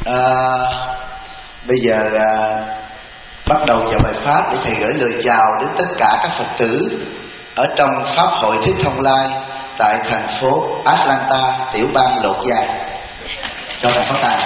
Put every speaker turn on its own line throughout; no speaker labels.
Bây giờ bắt đầu vào bài pháp để thầy gửi lời chào đến tất cả các Phật tử ở trong Pháp hội Thích Thông Lai tại thành phố Atlanta, tiểu bang Lột Da. Cho thầy phát tài.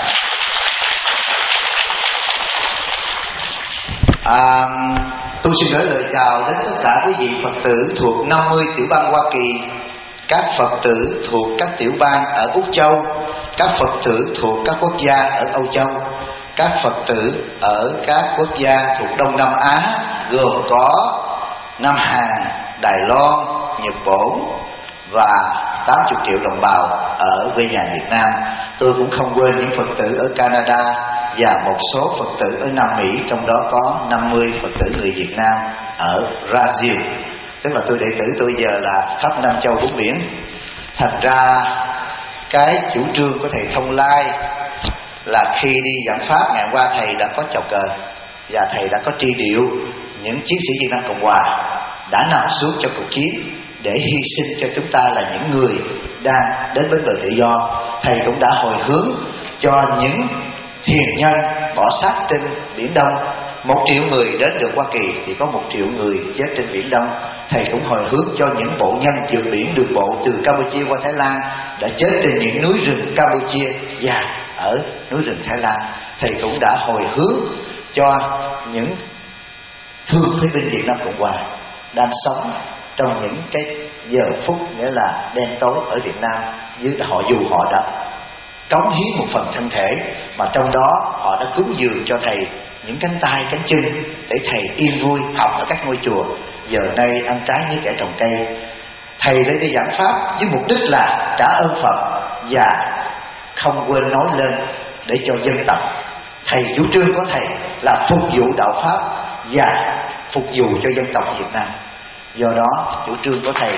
Tôi xin gửi lời chào đến tất cả quý vị Phật tử thuộc 50 tiểu bang Hoa Kỳ, các Phật tử thuộc các tiểu bang ở Úc Châu, các Phật tử thuộc các quốc gia ở Âu Châu, các Phật tử ở các quốc gia thuộc Đông Nam Á gồm có Nam Hàn, Đài Loan, Nhật Bản và 80 triệu đồng bào ở quê nhà Việt Nam. Tôi cũng không quên những Phật tử ở Canada và một số Phật tử ở Nam Mỹ, trong đó có 50 Phật tử người Việt Nam ở Brazil. Tức là tôi đệ tử tôi giờ là khắp năm châu bốn biển. Thành ra cái chủ trương của thầy Thông Lai là khi đi giảng pháp, ngày qua thầy đã có chào cờ và thầy đã có tri điệu những chiến sĩ Việt Nam Cộng Hòa đã nằm xuống cho cuộc chiến để hy sinh cho chúng ta là những người đang đến bến bờ tự do. Thầy cũng đã hồi hướng cho những thiền nhân bỏ xác trên Biển Đông. 1 triệu người đến được Hoa Kỳ thì có 1 triệu người chết trên Biển Đông. Thầy cũng hồi hướng cho những bộ nhân vượt biển đường bộ từ Campuchia qua Thái Lan đã chết trên những núi rừng Campuchia và ở núi rừng Thái Lan. Thầy cũng đã hồi hướng cho những thương phế binh Việt Nam Cộng Hòa đang sống trong những cái giờ phút nghĩa là đen tối ở Việt Nam, dưới họ dù họ đã cống hiến một phần thân thể mà trong đó họ đã cúng dường cho thầy những cánh tay cánh chân để thầy yên vui học ở các ngôi chùa, giờ nay ăn trái như kẻ trồng cây. Thầy đến đây giảng pháp với mục đích là trả ơn Phật và không quên nói lên để cho dân tộc. Thầy chủ trương của thầy là phục vụ đạo pháp và phục vụ cho dân tộc Việt Nam. Do đó chủ trương của thầy.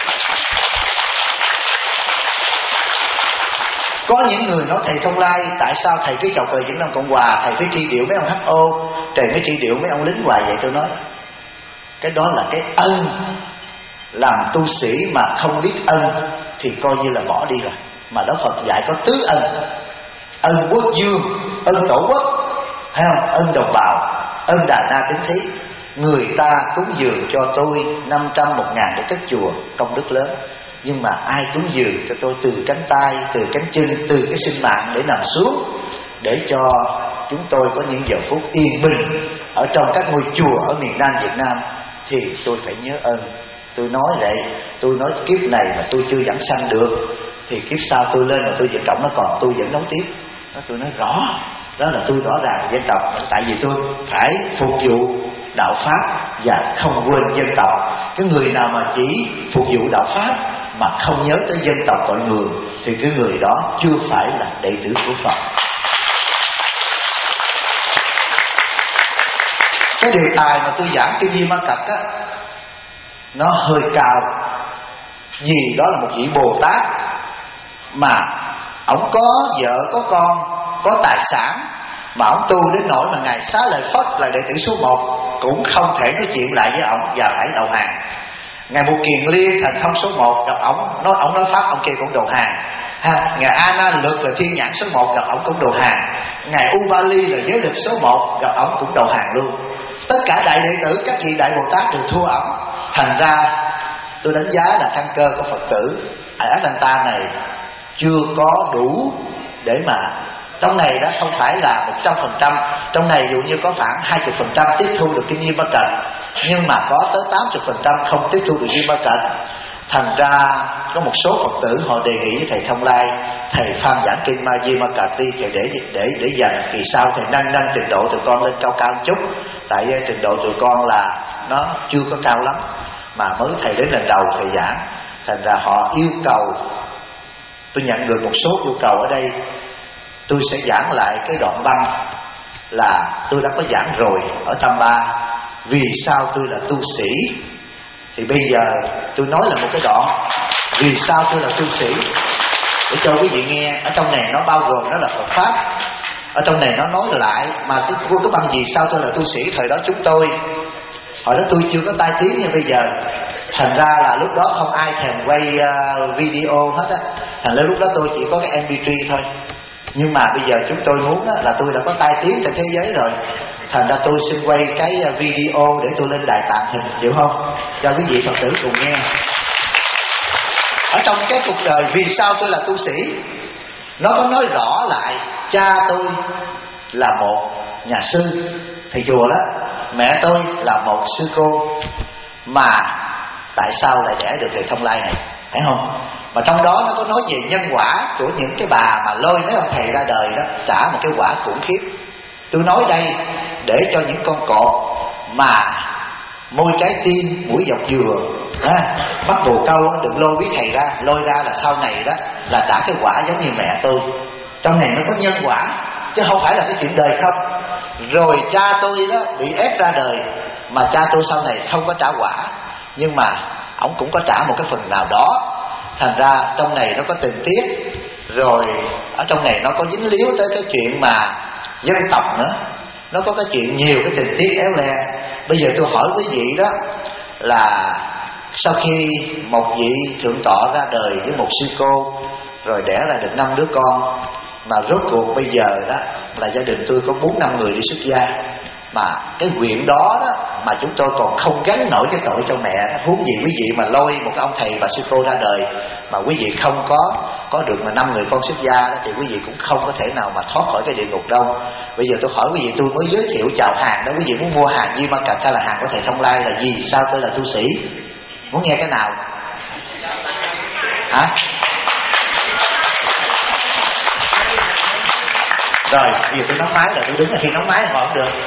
Có những người nói thầy Thông Lai tại sao thầy cứ chào cờ Việt Nam Cộng Hòa, thầy phải tri điệu mấy ông HO, thầy mới tri điệu mấy ông lính hoài vậy. Tôi nói cái đó là cái ân. Làm tu sĩ mà không biết ân thì coi như là bỏ đi rồi. Mà đó Phật dạy có tứ ân: ân quốc dương, ân tổ quốc, thấy không? Ân đồng bào, ân đà na tín thí. Người ta cúng dường cho tôi 500, 1.000 để cất chùa, công đức lớn. Nhưng mà ai cúng dường cho tôi từ cánh tay, từ cánh chân, từ cái sinh mạng để nằm xuống, để cho chúng tôi có những giờ phút yên bình ở trong các ngôi chùa ở miền Nam Việt Nam, thì tôi phải nhớ ơn. Tôi nói vậy, tôi nói kiếp này mà tôi chưa giảng sanh được thì kiếp sau tôi lên mà tôi vẫn cộng nó còn tôi vẫn nối tiếp. Đó, tôi nói rõ, đó là tôi rõ ràng dân tộc. Tại vì tôi phải phục vụ đạo pháp và không quên dân tộc. Cái người nào mà chỉ phục vụ đạo pháp mà không nhớ tới dân tộc cội nguồn thì cái người đó chưa phải là đệ tử của Phật. Cái đề tài mà tôi giảng Kinh Di Ma Cật á, nó hơi cao, vì đó là một vị Bồ Tát mà ổng có vợ có con có tài sản, mà ổng tu đến nỗi mà ngài Xá Lợi Phất là đệ tử số 1 cũng không thể nói chuyện lại với ổng và phải đầu hàng. Ngài Một Kiền Liên thành thông số 1 gặp ổng nói pháp, ông kia cũng đầu hàng. Ngài A Na Lực là thiên nhãn số 1 gặp ổng cũng đầu hàng. Ngài Ubali là giới lực số 1 gặp ổng cũng đầu hàng luôn. Tất cả đại đệ tử các vị đại Bồ Tát đều thua ổng. Thành ra tôi đánh giá là căn cơ của Phật tử ở Atlanta này chưa có đủ để mà trong này đó không phải là 100%. Trong này dụ như có khoảng 20% tiếp thu được Kinh Di Ma Cật, nhưng mà có tới 80% không tiếp thu được Di Ma Cật. Thành ra có một số Phật tử họ đề nghị với thầy Thông Lai, thầy phan giảng Kinh Di Ma Cật đi, để dành kỳ sau thầy nâng trình độ tụi con lên cao một chút. Tại trình độ tụi con là nó chưa có cao lắm, mà mới thầy đến lần đầu thầy giảng. Thành ra họ yêu cầu, tôi nhận được một số yêu cầu ở đây, tôi sẽ giảng lại cái đoạn băng là tôi đã có giảng rồi ở Tam Ba. Vì sao tôi là tu sĩ? Thì bây giờ tôi nói là một cái đoạn vì sao tôi là tu sĩ để cho quý vị nghe. Ở trong này nó bao gồm nó là Phật pháp, ở trong này nó nói lại mà cái băng vì sao tôi là tu sĩ. Thời đó chúng tôi, hồi đó tôi chưa có tai tiếng như bây giờ, thành ra là lúc đó không ai thèm quay video hết á. Thành ra lúc đó tôi chỉ có cái MP3 thôi. Nhưng mà bây giờ chúng tôi muốn là tôi đã có tai tiếng trên thế giới rồi, thành ra tôi xin quay cái video để tôi lên đài tàng hình, hiểu không? Cho quý vị Phật tử cùng nghe. Ở trong cái cuộc đời vì sao tôi là tu sĩ, nó có nói rõ lại cha tôi là một nhà sư, thầy chùa đó, mẹ tôi là một sư cô, mà tại sao lại đẻ được thầy Thông Lai này, phải không? Mà trong đó nó có nói về nhân quả của những cái bà mà lôi mấy ông thầy ra đời đó, trả một cái quả khủng khiếp. Tôi nói đây để cho những con cọp mà môi trái tim, mũi dọc dừa, bắt bồ câu đừng lôi quý thầy ra, lôi ra là sau này đó là trả cái quả giống như mẹ tôi. Trong này nó có nhân quả chứ không phải là cái chuyện đời không. Rồi cha tôi đó bị ép ra đời, mà cha tôi sau này không có trả quả, nhưng mà ổng cũng có trả một cái phần nào đó. Thành ra trong này nó có tình tiết, rồi ở trong này nó có dính líu tới cái chuyện mà dân tộc nữa, nó có cái chuyện nhiều cái tình tiết éo le. Bây giờ tôi hỏi quý vị đó là sau khi một vị thượng tọa ra đời với một sư cô, rồi đẻ ra được 5 đứa con, mà rốt cuộc bây giờ đó là gia đình tôi có 4-5 người đi xuất gia, mà cái nguyện đó đó mà chúng tôi còn không gánh nổi cái tội cho mẹ, huống gì quý vị mà lôi một cái ông thầy và sư cô ra đời mà quý vị không có được mà 5 người con xuất gia đó, thì quý vị cũng không có thể nào mà thoát khỏi cái địa ngục đâu. Bây giờ tôi hỏi quý vị, tôi mới giới thiệu chào hàng đó, quý vị muốn mua hàng Di Ma Cật hay là hàng của thầy Thông Lai là gì? Sao tôi là tu sĩ? Muốn nghe cái nào? Hả? Rồi, bây giờ tôi nóng máy rồi, tôi đứng ở khi nóng máy họ không được.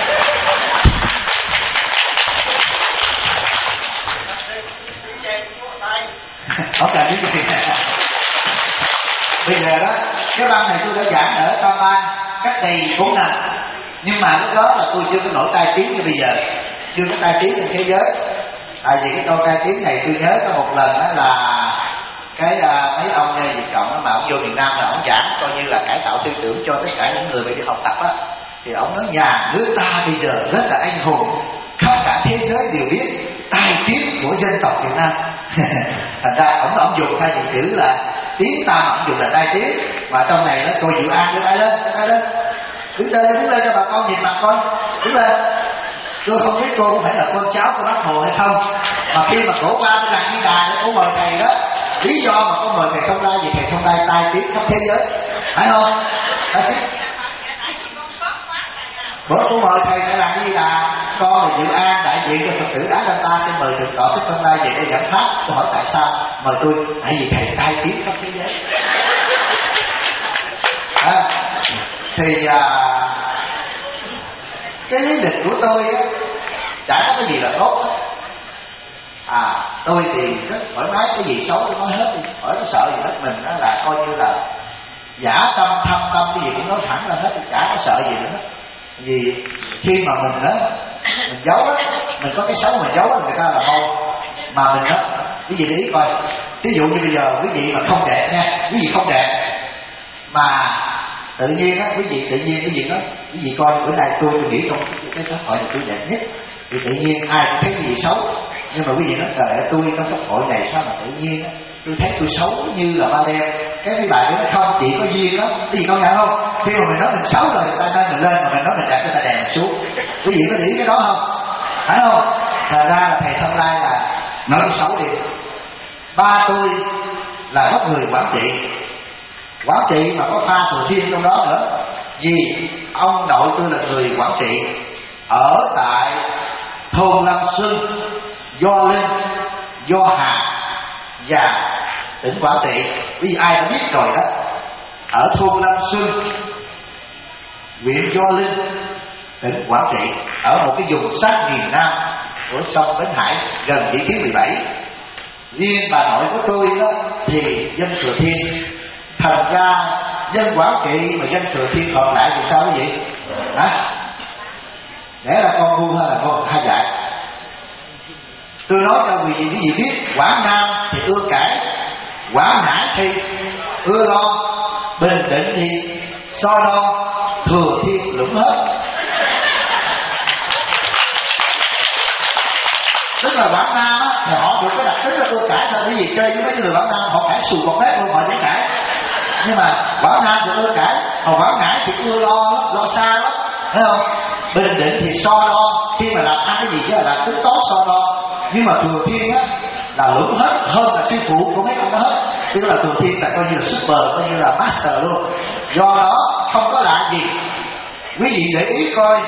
Không cần cái gì. Bây giờ đó, cái băng này tôi đã giảng ở Tam Ban cách đây 4 năm, nhưng mà lúc đó là tôi chưa có nổi tai tiếng như bây giờ, chưa có tai tiếng trên thế giới. Tại vì cái câu tai tiếng này tôi nhớ có một lần đó là cái mấy ông Việt Cộng đó, mà ông vô miền Nam là ông giảng coi như là cải tạo tư tưởng cho tất cả những người đi học tập á, thì ông nói nhà nước ta bây giờ rất là anh hùng, khắp cả thế giới đều biết tai tiếng của dân tộc Việt Nam. Thành ra ông dùng hai từ chữ là tiếng ta, mà ông dùng là tai tiếng. Mà trong này nó cô Diệu An đưa tay lên, đứng lên cho bà con nhìn mặt coi, đứng lên. Tôi không biết cô có phải là con cháu của Bác Hồ hay không, mà khi mà cổ qua cái làng Di Đà để cổ mời thầy đó, lý do mà có mời thầy Thông Lai vì thầy Thông Lai tai tiếng khắp thế giới, phải không? Bữa cô mời thầy tại làng Di Đà, con là Diệu An đại diện cho Phật tử Á Đông Ta xin mời thượng tọa Thích Thông Lai về đây giảng pháp. Tôi hỏi tại sao mời tôi? Tại vì thầy tai tiếng khắp thế giới. Thì cái lý lịch của tôi á, chả có cái gì là tốt hết. Tôi thì rất thoải mái, cái gì xấu tôi nói hết đi, khỏi có sợ gì hết. Mình đó là coi như là giả tâm thâm tâm, cái gì cũng nói thẳng ra hết, chả có sợ gì nữa. Vì khi mà mình đó mình giấu á, mình có cái xấu mình giấu á, người ta là hôn. Mà mình đó, quý vị để ý coi, ví dụ như bây giờ quý vị mà không đẹp nha, quý vị không đẹp mà tự nhiên á, quý vị nói, quý vị coi bữa nay tôi nghĩ trong cái pháp hội này tôi đẹp nhất, thì tự nhiên ai cũng thấy cái gì xấu. Nhưng mà quý vị nói trời ơi, tôi trong pháp hội này sao mà tự nhiên á, tôi thấy tôi xấu như là ba đen. Cái bài nói không, chị có duyên đó, cái gì công nhận không? Khi mà mình nói mình xấu rồi người ta nâng mình lên, mà mình nói mình đẹp người ta đè mình xuống. Quý vị có để ý cái đó không? Phải không? Thật ra là thầy Thông Lai là nói cái xấu đi. Ba tôi là gốc người Quảng Trị mà có pha Thừa Thiên trong đó nữa. Vì ông nội tôi là người Quảng Trị, ở tại thôn Lâm Xuân, Do Linh, Do Hà và tỉnh Quảng Trị. Vì ai đã biết rồi đó, ở thôn Lâm Xuân, huyện Do Linh, tỉnh Quảng Trị, ở một cái vùng sát miền Nam của sông Bến Hải, gần Vĩ Kiến 17. Riêng bà nội của tôi đó thì dân Thừa Thiên. Thành ra dân Quảng Trị mà dân Thừa Thiên còn lại thì sao quý vị? Hả? Để là con ngu hay là con hai dạy? Tôi nói cho quý vị biết, Quảng Nam thì ưa cãi, Quảng Ngãi thì ưa lo, Bình Định thì so đo, Thừa Thiên lũng hết. Tức là Quảng Nam á, thì họ được cái đặc tính là ưa cãi thôi. Bởi vì chơi với mấy người Quảng Nam họ cãi sùi bọt mép luôn, họ dễ cãi.
nhưng mà Quảng Nam thì ưa cãi, còn Quảng Ngãi thì ưa lo xa lắm, thấy không? Bình Định thì so đo, khi mà làm ăn cái gì chứ là làm tính toán so đo. Nhưng mà Thừa Thiên á là lũng hết, hơn là sư phụ của mấy ông đó hết. Tức là Thừa Thiên là coi như là super, coi như là master luôn. Do đó không có lạ gì. Quý vị để ý coi,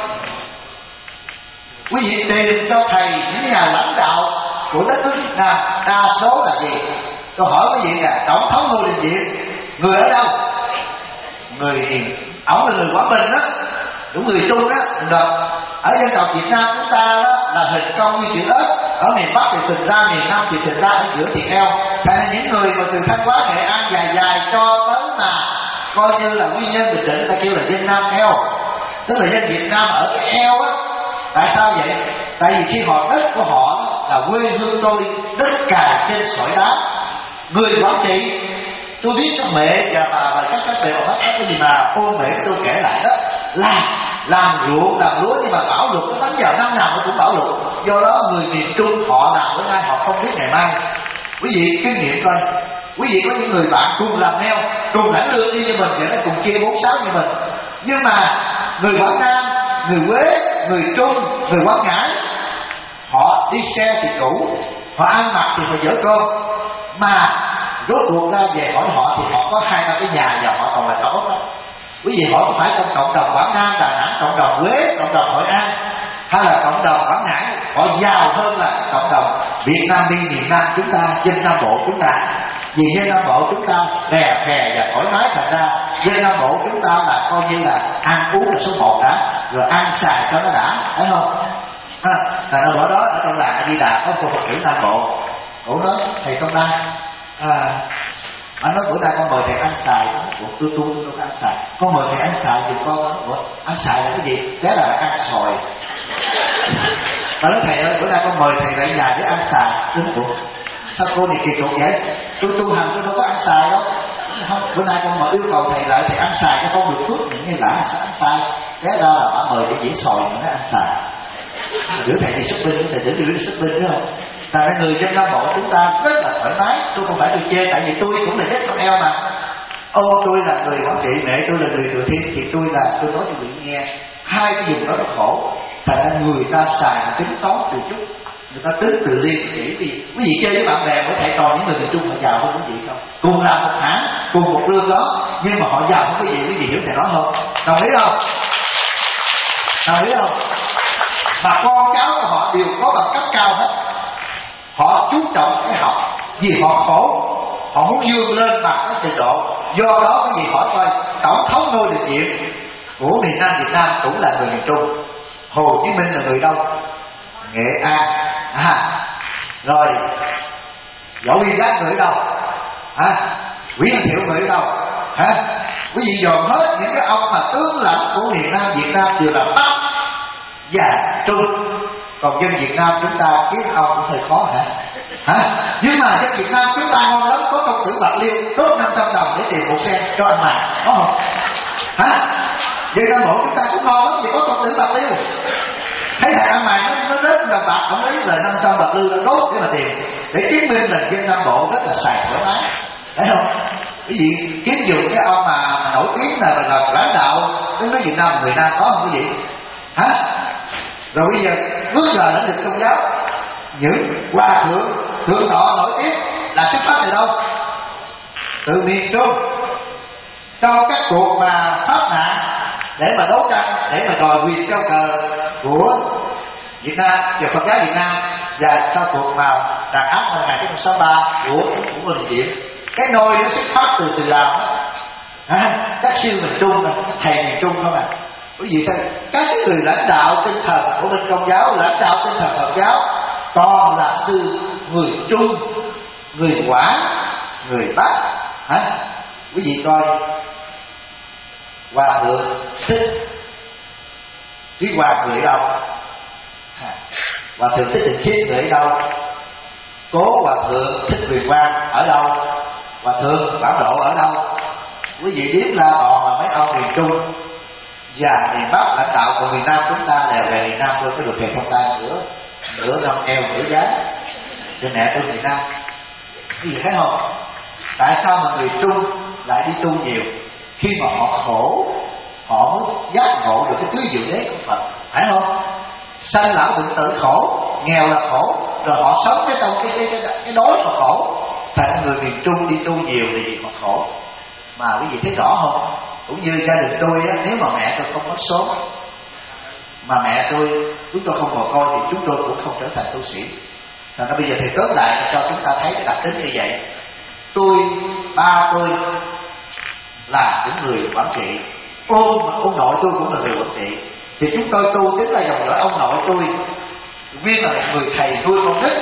quý vị tìm cho thầy những nhà lãnh đạo của đất nước Việt Nam đa số là gì? Tôi hỏi quý vị nè, tổng thống Ngô Đình Diệm người ở đâu? Người ổng là người Quảng Bình đó, đúng, người Trung đó. Rồi ở dân tộc Việt Nam chúng ta đó là hình cong như chữ ếch, ở miền Bắc thì phình ra, miền Nam thì phình ra, ở giữa thì eo. Thành ra những người mà từ Thanh Hóa, Nghệ An dài dài cho tới mà coi như là Quy Nhơn, Bình Định, người ta kêu là dân Nam eo, tức là dân Việt Nam ở cái eo á. Tại sao vậy? Tại vì khi họ đất của họ là quê hương tôi, đất cà trên sỏi đá. Người Quảng Trị, tôi biết các mẹ và các mẹ họ cái gì mà ôn mẹ tôi kể lại đó là làm ruộng làm lúa, nhưng mà bão lụt nó đánh vào năm nào nó cũng bão lụt. Do đó người miền Trung họ làm bữa nay họ không biết ngày mai. Quý vị kinh nghiệm coi, quý vị có những người bạn cùng làm neo, cùng lãnh lương đi như mình vậy đó, cùng chia 4-6 như mình. Nhưng mà người Quảng Nam, người Quế, người Trung, người Quảng Ngãi, họ đi xe thì cũ, họ ăn mặc thì phải dở con, mà rốt cuộc ra về hỏi họ thì họ có 2-3 cái nhà và họ còn là tốt đó. Quý vị hỏi có phải trong cộng đồng Quảng Nam, Đà Nẵng, cộng đồng Huế, cộng đồng Hội An hay là cộng đồng Quảng Ngãi họ giàu hơn là cộng đồng Việt Nam đi miền Nam chúng ta, dân Nam Bộ chúng ta? Vì dân Nam Bộ chúng ta rè rè và thoải mái, thành ra dân Nam Bộ chúng ta là coi như là ăn uống là số 1 đã, rồi ăn xài cho nó đã, thấy không? Thành ra bữa đó ở trong làng A Di Đà có cô Phật tử Nam Bộ, cổ nói thầy Công Đăng, anh nói bữa nay con mời thầy ăn xài, tôi đâu ăn xài, con mời thầy ăn xài thì con nói ăn xài là cái gì? Thế là ăn sòi. Và nói thầy ơi, bữa nay con mời thầy lại nhà để ăn xài. Sao cô này kỳ cục vậy? Tôi tu hành tôi đâu có ăn xài đâu. Không, bữa nay con mời yêu cầu thầy lại thầy ăn xài cho con được phước, những như là ăn xài. Thế ra là bà mời để dễ sòi mà nó ăn xài. Giữa thầy đi shopping, thầy đi shopping đúng không? Tại người dân Nam Bộ chúng ta rất là thoải mái. Tôi không phải tôi chê, tại vì tôi cũng là dân trong eo mà. Tôi là người Quảng Trị, mẹ tôi là người Thừa Thiên, thì tôi nói cho quý vị nghe, hai cái vùng đó nó khổ. Thành ra người ta xài tính toán từ chút, người ta tính từ liên kỹ. Vì quý vị chơi với bạn bè với thầy trò những người miền Trung họ giàu hơn quý vị không? Cùng làm một hãng, cùng một lương đó, nhưng mà họ giàu hơn quý vị hiểu thầy nói không? Đồng ý không? Đồng ý không? Mà con cháu của họ đều có bằng cấp cao hết. Họ chú trọng cái học, vì họ khổ, họ muốn vươn lên bằng cái trình độ. Do đó cái gì hỏi coi, tổng thống Ngô Đình Diệm của miền Nam Việt Nam cũng là người miền Trung. Hồ Chí Minh là người đâu? Nghệ An. Rồi Võ Nguyên Giáp người ở đâu? Nguyễn Thiệu người ở đâu? Quý vị dồn hết những cái ông mà tướng lãnh của miền Nam Việt Nam đều là Bắc và Trung. Còn dân Việt Nam chúng ta kiếm ông cũng hơi khó hả? Nhưng mà dân Việt Nam chúng ta ngon lắm, có công tử Bạc Liêu đốt 500 đồng để tìm một sen cho anh mà, có không? Dân Nam Bộ chúng ta cũng ngon lắm, vì có công tử Bạc Liêu. Thấy thằng ăn mày nó rớt đồng bạc, ông lấy lời 500 Bạc Liêu đã đốt để mà tìm, để chứng minh là dân Nam Bộ rất là xài thoải mái, thấy không? Cái gì kiếm dùng cái ông mà nổi tiếng là lãnh đạo đến với Việt Nam, người Nam có không quý vị? Rồi bây giờ bước vào lĩnh vực tôn giáo, những hòa thượng tọa nổi tiếng là xuất phát từ đâu? Từ miền Trung. Trong các cuộc mà pháp nạn để mà đấu tranh, để mà đòi quyền cao cờ của Việt Nam và Phật giáo Việt Nam, và sau cuộc mà đàn áp năm 1963 của Ngô Đình Diệm, cái nôi nó xuất phát từ Lào đó. Các siêu miền Trung này, thầy miền Trung không à? Quý vị thấy các cái người lãnh đạo tinh thần của bên Công giáo, lãnh đạo tinh thần Phật giáo toàn là sư người Trung, người Quảng, người Bắc. Quý vị coi Hòa Thượng Thích Trí Hoàng người ở đâu? Hòa Thượng Thích Định Khiết người ở đâu? Cố Hòa Thượng Thích Huyền Quang ở đâu? Hòa Thượng Bảo Độ ở đâu? Quý vị biết là toàn là mấy ông miền Trung và miền Bắc. Lãnh đạo của miền Nam chúng ta đều về miền Nam thôi, có được thầy không tay nửa năm eo nửa giá cho mẹ tôi miền Nam. Quý vị thấy không? Tại sao mà người Trung lại đi tu nhiều. Khi mà họ khổ, họ mới giác ngộ được cái tứ diệu đế của Phật, phải không? Sanh lão bệnh tử khổ, nghèo là khổ, rồi họ sống cái trong cái đói mà khổ. Thành ra người miền Trung đi tu nhiều thì gì mà khổ. Mà quý vị thấy rõ không? Cũng như gia đình tôi á, nếu mà mẹ tôi không mất số, mà mẹ chúng tôi không còn coi, thì chúng tôi cũng không trở thành tu sĩ. Thành ra bây giờ thì tóm lại cho chúng ta thấy cái đặc tính như vậy. Ba tôi là những người quản trị, ông nội tôi cũng là người quản trị. Thì chúng tôi tu chính là dòng dõi ông nội tôi, nguyên là một người thầy nuôi con nít.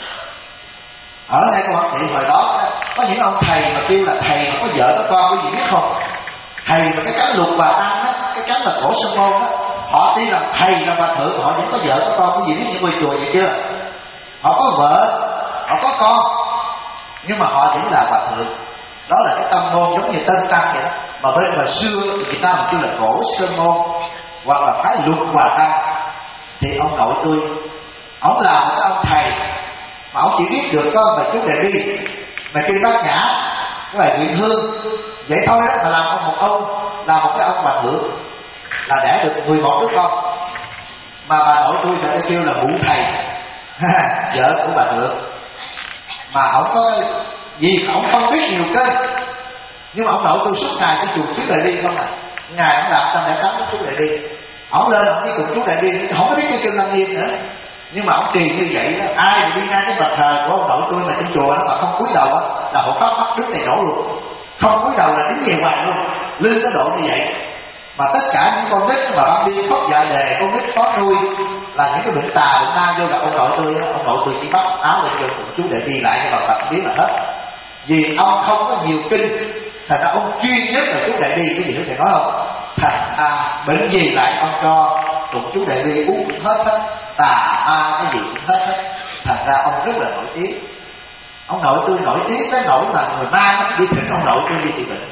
Ở đây con quản trị hồi đó có những ông thầy mà kêu là thầy mà có vợ có con, quý vị biết không? Thầy mà cái cánh Lục Bà Tăng đó, cái cánh là Cổ Sơn Môn đó, họ đi làm thầy làm hòa thượng, họ vẫn có vợ có con. Quý vị biết những ngôi chùa vậy chưa? Họ có vợ, họ có con, nhưng mà họ vẫn là hòa thượng. Đó là cái tâm môn giống như Tân Tăng vậy đó. Mà bên hồi xưa Việt Nam kêu là Cổ Sơn Môn hoặc là phái Lục Bà Tăng. Thì ông nội tôi, ông là một cái ông thầy mà ông chỉ biết được có bài chú Đề Bi, bài kinh Bát Nhã, cái bài Nguyện Hương, vậy thôi đó. Mà làm là một cái ông hòa thượng, là đẻ được 11 đứa con. Mà bà nội tôi thì kêu là mụ thầy vợ của bà thượng. Mà ông có gì ông không biết nhiều kênh, nhưng mà ông nội tôi suốt ngày cái chùa chú Đại Bi không à. Ngày ông làm 108 cái chú Đại Bi, ông lên ông đi cùng chú Đại Bi, không có biết cái kinh Lăng Nghiêm nữa. Nhưng mà ông trì như vậy đó, ai mà đi ngang cái bàn thờ của ông nội tôi mà trong chùa đó mà không cúi đầu á là họ phát đứt này nổ luôn. Không cúi đầu là đứng về hoàng luôn, lên cái độ như vậy. Mà tất cả những con nít mà băng đi thoát dạ đề, con nít khó nuôi, là những cái bệnh tà bệnh ma vô gặp ông nội tôi chỉ bắt áo lên cho chú Đại Bi lại cho bà Phật biết là hết. Vì ông không có nhiều kinh, thành ra ông chuyên nhất là chú Đại Bi. Cái gì nó thầy nói không? Thành bệnh gì lại ông cho tụng chú Đại Bi uống cũng hết, tà ma cái gì cũng hết. Thành ra ông rất là nổi tiếng. Ông nội tôi nổi tiếng tới nỗi mà người ma đi thỉnh ông nội tôi đi trị bệnh.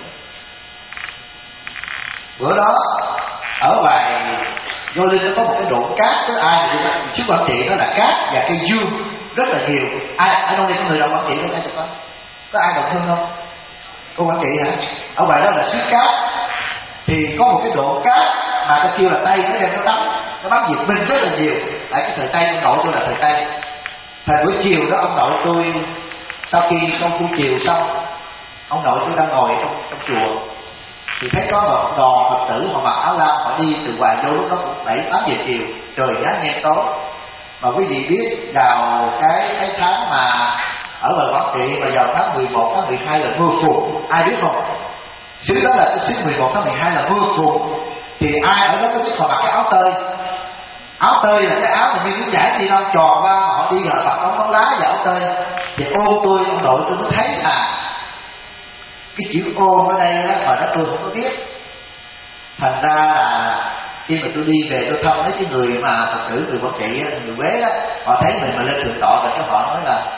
Bữa đó ở ngoài Vô Linh nó có một cái độn cát, cái ai mà đi xứ Quảng Trị đó là cát và cây dương rất là nhiều. Ai ở đâu đây có người đồng Quảng Trị với ai cho có ai đồng hương không? Cô Quảng Trị hả? Ở ngoài đó là xứ cát, thì có một cái độn cát mà ta kêu là Tây, nó đem nó bắn Việt Minh rất là nhiều. Tại cái thời Tây, ông nội tôi là thời Tây. Thời buổi chiều đó ông nội tôi sau khi công phu chiều xong, ông nội tôi đang ngồi trong chùa, thì thấy có một đoàn Phật tử họ mặc áo lam, họ đi từ ngoài vô, lúc đó cũng 7-8 giờ chiều, trời giá nhem tối. Mà quý vị biết vào cái tháng mà ở ngoài Quảng Trị mà vào tháng 11, tháng 12 là mưa phùn, ai biết không? Xứ đó là cái xứ 11 tháng 12 là mưa phùn. Thì ai ở đó có biết họ mặc cái áo tơi. Áo tơi là cái áo mà như cái giải đi đâu tròn qua, mà họ đi rồi mặc áo bóng lá và áo tơi. Thì ôm tôi, ông nội tôi mới thấy cái chữ ôm ở đây đó, mà đó tôi không có biết. Thành ra là khi mà tôi đi về tôi thăm mấy cái người mà Phật tử từ Quảng Trị, người Quế đó, họ thấy mình mà lên thượng tọa rồi cái họ nói là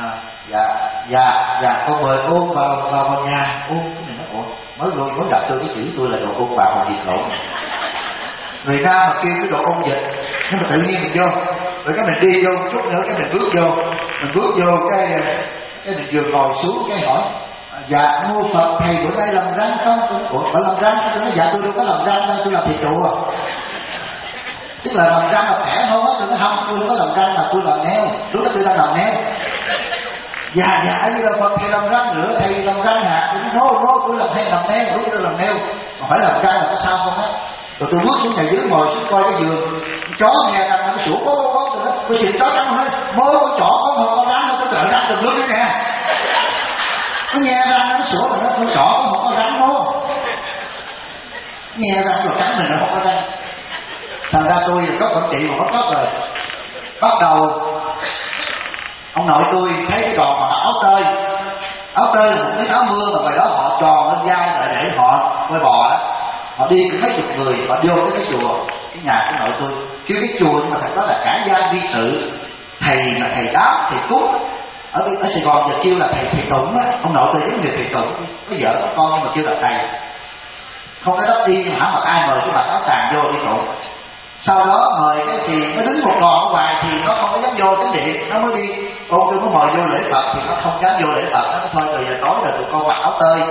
dạ con mời ôn vào nhà. Ôn cái này nó mới gặp tôi, cái chữ tôi là độ ôn vào còn dịch lộn. Người Nam mà kêu cái độ ôn dịch, nhưng mà tự nhiên mình vô, rồi cái mình đi vô chút nữa cái mình bước vô cái mình vừa ngồi xuống cái hỏi dạ mô Phật, thầy bữa nay làm răng không? Ủa làm răng? Tôi nói dạ tôi đâu có làm răng đâu, tôi làm thịt chùa. Tức là làm răng là khỏe không á? Tôi nói không, tôi không có làm răng mà tôi làm neo. Lúc đó tôi đang làm neo. Dạ như là Phật thầy làm răng nữa, thầy làm răng hả? Tôi nói tôi làm hay làm neo, lúc tôi làm neo. Mà phải làm răng là có sao không á? Rồi tôi bước xuống nhà dưới ngồi xuống coi cái giường, chó nghe răng nó sủa bố tôi nói tôi chuyện chó trắng không nói mơ con chó con răng nó tôi trợ răng từng nước đấy nè. Nó nghe răng nó sủa rồi nó con chó có một con răng mô. Nghe răng rồi cắn mình nó không có răng. Thành ra tôi có Quảng Trị mà mất rồi. Bắt đầu ông nội tôi thấy cái đoàn mà áo tơi là một cái áo mưa mà ngoài đó họ tròn lên vai để họ quay bò đó. Họ đi cũng mấy chục người, họ vô tới cái chùa, cái nhà của nội tôi kêu cái chùa, nhưng mà thật đó là cả gia vi tự, thầy là thầy đáp, thầy cúng. Ở Sài Gòn giờ kêu là thầy tụng á, ông nội tôi giống người thầy tụng, có vợ có con nhưng mà kêu là thầy. Không có đất đi nhưng mà ai mời cái mặc áo tàn vô đi tụng. Sau đó mời cái thì nó đứng một đoàn ở ngoài thì nó không có dám vô chánh điện, nó mới đi. Ông tôi có mời vô lễ Phật thì nó không dám vô lễ Phật, nó thôi rồi giờ tối rồi tụi con mặc áo tơi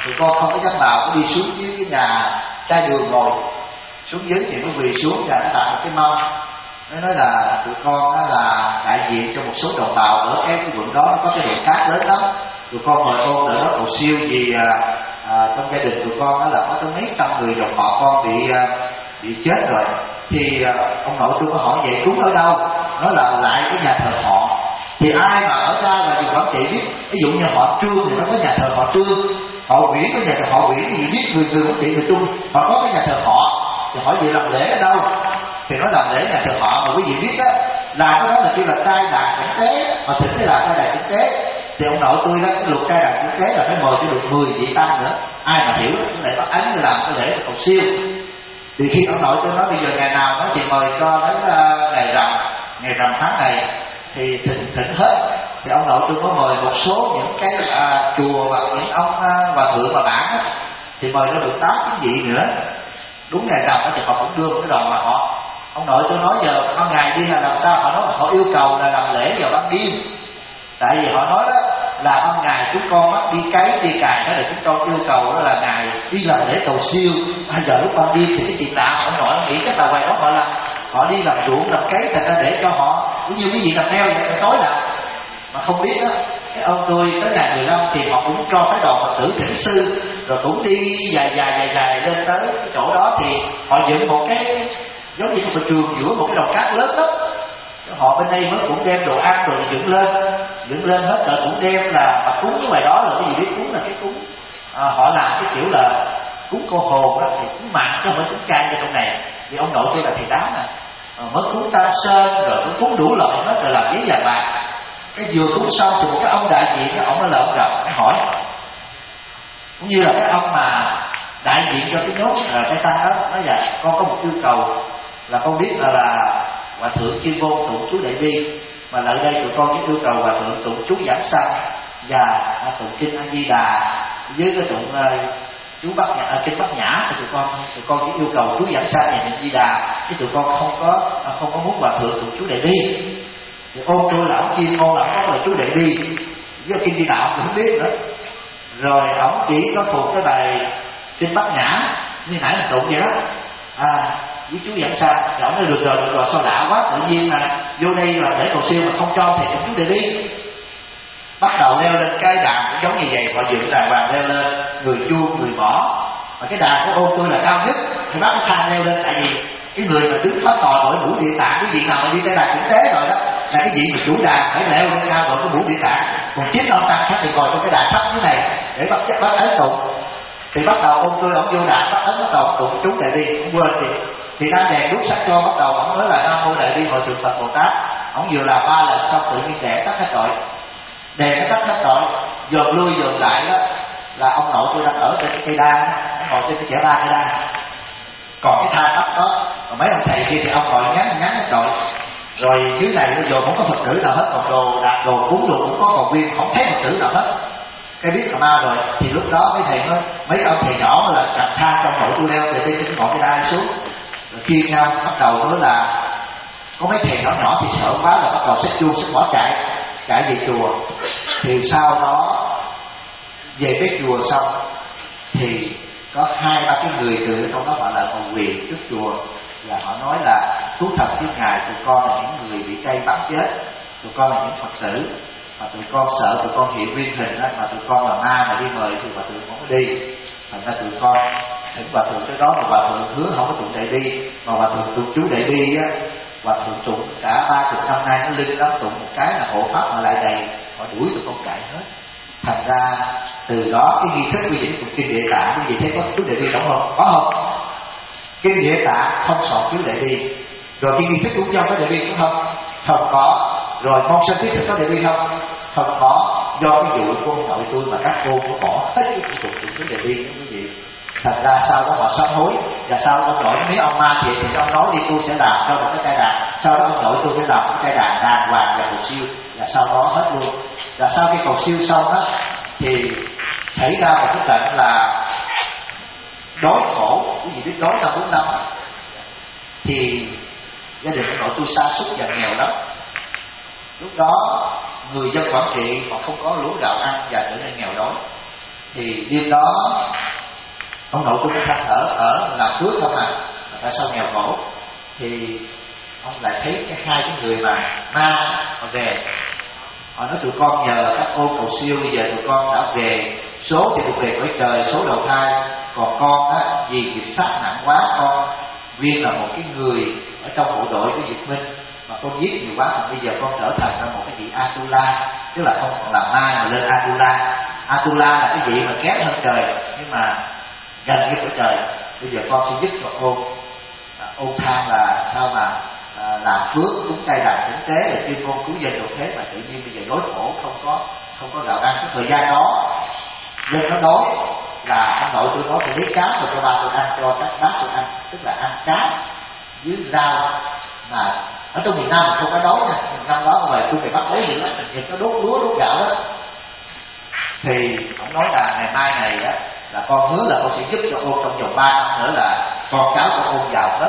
tụi con không có dám vào, có đi xuống dưới cái nhà trai đường ngồi xuống dưới thì nó quỳ xuống và nó đặt một cái mâm. Nó nói là tụi con là đại diện cho một số đồng bào ở cái quận đó, nó có cái ruộng cát lớn lắm, tụi con mời ôn ở đó cầu siêu vì trong gia đình tụi con đó là có tới mấy trăm người dòng họ con bị chết rồi. Thì ông nội tôi có hỏi vậy cúng ở đâu, nói là lại cái nhà thờ họ. Thì ai mà ở ra và vùng Quảng Trị biết, ví dụ như họ Trương thì nó có nhà thờ họ Trương, họ Nguyễn có nhà thờ họ Nguyễn, cái gì biết người Quảng Trị người Trung họ có cái nhà thờ họ. Thì hỏi gì làm lễ ở đâu, thì nó làm lễ nhà thờ họ. Mà quý vị biết á, là cái đó là kêu là trai đàn cảnh tế, mà thỉnh cái là trai đàn cảnh tế. Thì ông nội tôi đó, cái luật trai đàn cảnh tế là phải mời cho được 10 vị tăng nữa. Ai mà hiểu đó, cũng lại bắt ấn để làm cái lễ cầu siêu. Thì khi ông nội tôi nói bây giờ ngày nào nó thì mời cho đến ngày rằm tháng này thì thỉnh hết. Thì ông nội tôi có mời một số những cái chùa và những ông hòa thượng và bản á, thì mời nó được 8-9 vị nữa. Đúng ngày rằm thì họ cũng đưa một cái đoàn mà ông nội tôi nói giờ ban ngày đi là làm sao, họ nói là họ yêu cầu là làm lễ vào ban đêm. Tại vì họ nói đó là ban ngày chúng con đi cấy đi cày đó, là chúng con yêu cầu đó là ngày đi làm lễ cầu siêu. Giờ lúc ban đêm thì cái chuyện lạ ông nội nghĩ chắc là ngoài đó họ đi làm ruộng làm cấy, thành ra để cho họ cũng như cái gì làm neo vậy tối lại. Mà không biết đó, cái ông tôi tới ngày 15 thì họ cũng cho cái đoàn Phật tử thỉnh sư, rồi cũng đi dài lên tới cái chỗ đó. Thì họ dựng một cái giống như một cái trường giữa một cái đồng cát lớn lắm. Họ bên đây mới cũng đem đồ ăn rồi dựng lên hết rồi, cũng đem là mà cúng cái bài đó là cái gì biết, cúng là cái cúng họ làm cái kiểu là cúng cô hồn đó, thì cúng mặn chứ không phải cúng chay cho trong này. Thì ông nội tôi là thầy đá nè, mới cúng tam sơn rồi cũng cúng đủ loại hết rồi làm giấy vàng bạc. Cái vừa cúng xong thì một cái ông đại diện, cái ông nó là ông rập, cái hỏi cũng như là cái ông mà đại diện cho cái nhóm cái tăng đó nói là con có một yêu cầu là con biết là hòa thượng chuyên môn tụng chú Đại Bi, mà lại đây tụi con chỉ yêu cầu hòa thượng tụng chú Giảng Sanh và tụng kinh A Di Đà với cái tụng chú kinh Bát Nhã. Thì tụi con chỉ yêu cầu chú Giảng Sanh và A Di Đà, chứ tụi con không có muốn hòa thượng tụng chú Đại Bi. Thì ôn tôi là ông chuyên môn là ông có là chú Đại Bi với kinh Di Đạo cũng không biết nữa. Rồi ông chỉ có thuộc cái bài kinh Bát Nhã như nãy mình tụng vậy đó với chú Giảng Sanh. Thì ông nói được rồi sao lạ quá, tự nhiên mà vô đây là để cầu siêu mà không cho thì chú Đại Bi. Bắt đầu leo lên cái đàn cũng giống như vậy, họ dựng đàn vàng leo lên, người chuông người mõ. Mà cái đàn của ôn tôi là cao nhất thì bác cái thang leo lên. Tại vì cái người mà đứng phát tòa nổi mũ địa tạng, cái vị nào mà đi tới đàn kinh tế rồi đó là cái vị mà chủ đàn phải leo lên cao đội cái mũ địa tạng. Còn 9 ông tăng khác thì ngồi trong cái đàn thấp như này để bắt ấn tụng. Thì bắt đầu ôn tôi ông vô đàn bắt ấn bắt đầu tụng chú Đại Bi, ông quên thì đang đèn đuốc sắc cho bắt đầu ông nói là Nam Mô Đại Bi Hội Thượng Phật Bồ Tát. Ông vừa làm 3 lần xong tự nhiên đèn tắt hết rồi, đèn nó tắt hết rồi, dòm lui dòm lại đó là ông nội tôi đang ở trên cái cây đa, ngồi trên cái chẻ ba cây đa, còn cái thang ấp đó. Còn mấy ông thầy kia thì ông ngồi ngắn hết rồi. Rồi dưới này bây giờ không có Phật tử nào hết, còn đồ đạc đồ cúng đồ cũng có, còn viên không thấy Phật tử nào hết. Cái biết là ma rồi. Thì lúc đó mấy thầy nói, mấy ông thầy nhỏ là cầm thang trong nội tôi leo từ trên cái ngọn cây đa xuống, rồi chia nhau bắt đầu nói là có mấy thầy nhỏ thì sợ quá là bắt đầu xách chuông xách bỏ chạy về chùa. Thì sau đó về cái chùa xong thì có 2-3 cái người từ trong đó họ lại còn quyền trước chùa, là họ nói là thú thật với ngài, tụi con là những người bị cây bắn chết, tụi con là những Phật tử, mà tụi con sợ tụi con hiện nguyên hình đó, mà tụi con là ma mà đi mời thì hòa thượng không có đi. Thành ra tụi con thỉnh hòa thượng tới đó, mà hòa thượng hứa không có tụng Đại Bi, mà hòa thượng tụng chú Đại Bi á, hòa thượng tụng cả 30 năm nay nó linh lắm, tụng một cái là hộ pháp mà lại đầy, họ đuổi tụi con chạy hết. Thành ra từ đó cái nghi thức quy định của kinh Địa Tạng, quý vị thấy có chú Đại Bi đúng không? Có không? Kinh Địa Tạng không soạn chú Đại Bi. Rồi cái nghi thức cúng dông có Đại Bi cũng không có. Rồi mong sinh thiết thực có Đại Bi không có. Do cái vụ của nội tôi mà các cô có bỏ hết cái thủ tục chú Đại Bi quý vị. Thành ra sau đó họ sám hối, và sau đó ông nội mấy ông ma thiệt thì ông nói đi tôi sẽ làm cho một cái cây đàn. Sau đó ông nội tôi phải làm cái cây đàn đàng hoàng và cầu siêu, và sau đó hết luôn. Và sau khi cầu siêu xong đó thì xảy ra một cái trận là đói khổ. Quý vị biết đói năm 4 năm thì gia đình của nội tôi sa sút và nghèo lắm. Lúc đó người dân Quảng Trị họ không có lúa gạo ăn và trở nên nghèo đói. Thì đêm đó ông nội tôi than thở ở làm phước không à, tại sao nghèo khổ. Thì ông lại thấy hai cái người mà ma họ về, họ nói tụi con nhờ các ô cầu siêu, bây giờ tụi con đã về, số thì được về cõi trời, số đầu thai, còn con á vì nghiệp sát nặng quá, con Viên là một cái người ở trong bộ đội của Việt Minh mà con giết nhiều quá, thì bây giờ con trở thành ra một cái vị Atula, tức là không còn là ma mà lên Atula. Atula là cái vị mà kém hơn trời nhưng mà gần như của trời. Bây giờ con sẽ giúp cho ôn than là sao mà làm phước cúng chay làm tử tế là chuyên môn cứu dân độ thế, mà tự nhiên bây giờ đói khổ, không có gạo ăn. Cái thời gian đó dân nó đói là ông nội tôi nói phải lấy cá rồi cho ba tôi ăn, cho các bác tôi ăn, tức là ăn cá với rau. Mà ở trong miền Nam mình không có đói nha, miền Nam đó về tôi phải bắt lấy gì lắm, mình có đốt lúa đốt gạo đó. Thì ông nói là ngày mai này á là con hứa là con sẽ giúp cho ôn trong vòng 3 năm nữa là con cháu của ôn giàu hết.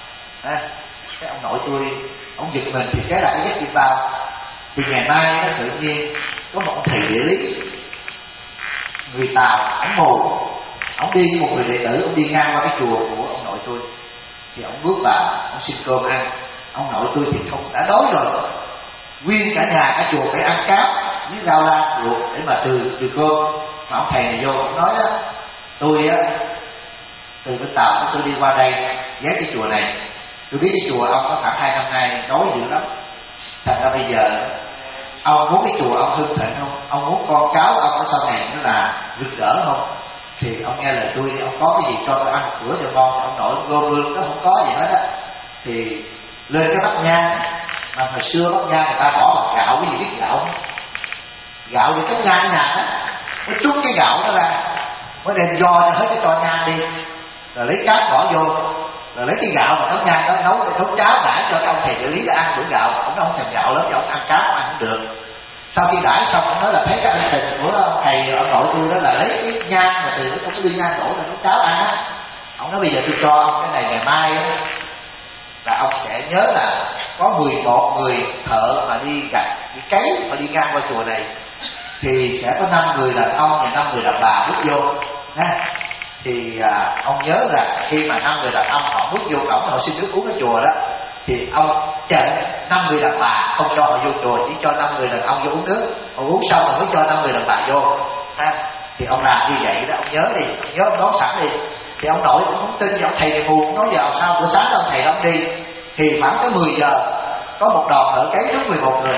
Cái ông nội tôi ông giật mình thì cái là cái giấc đi vào. Thì ngày mai nó tự nhiên có một thầy địa lý người Tàu, ông mù, ông đi với một người đệ tử, ông đi ngang qua cái chùa của ông nội tôi. Thì ông bước vào, ông xin cơm ăn. Ông nội tôi thì không, đã đói rồi, nguyên cả nhà cả chùa phải ăn cá với rau lan luộc để mà trừ cơm. Mà ông thầy này vô, ông nói đó, tôi á từ bên Tàu tôi đi qua đây ghé cái chùa này, tôi biết cái chùa ông có khoảng 2 năm nay đói dữ lắm, thành ra bây giờ ông muốn cái chùa ông hưng thịnh không, ông muốn con cháu ông ở sau này nó là rực rỡ không, thì ông nghe lời tôi đi, ông có cái gì cho tôi ăn một bữa cho con. Ông nội gom lương nó không có gì hết á, thì lên cái bát nhang, mà hồi xưa bát nhang người ta bỏ bằng gạo, cái gì biết gạo không? Gạo thì cái nhang nhà đó, nó trút cái gạo đó ra, mới đem do cho hết cái cho nhang đi, rồi lấy cát bỏ vô, rồi lấy cái gạo mà nấu nhang đó nấu cháo đãi cho cái ông thầy địa lý đã ăn bữa gạo. Ông nói ông thèm gạo lắm, cho ông ăn cá ông ăn không được. Sau khi đãi xong ông nói là thấy cái ân tình của thầy ông nội tôi đó là lấy cái nhang mà từ trong cái ly nhang đổ là nấu cháo ăn á. Ông nói bây giờ tôi cho ông cái này, ngày mai á là ông sẽ nhớ là có 11 người thợ mà đi gặt đi cấy mà đi ngang qua chùa này, thì sẽ có 5 người đàn ông và 5 người đàn bà bước vô nha. Thì ông nhớ rằng khi mà 5 người đàn ông họ bước vô cổng họ xin nước uống ở chùa đó, thì ông chặn 5 người đàn bà không cho họ vô chùa, chỉ cho 5 người đàn ông vô uống nước, họ uống xong rồi mới cho 5 người đàn bà vô ha. Thì ông làm như vậy đó, ông nhớ đi, ông nhớ ông đón sẵn đi. Thì ông nội cũng không tin, thì ông thầy này mù, ông nói giờ sao bữa sáng ông thầy ông đi. Thì khoảng tới 10 giờ có một đoàn thợ cấy trước 11 người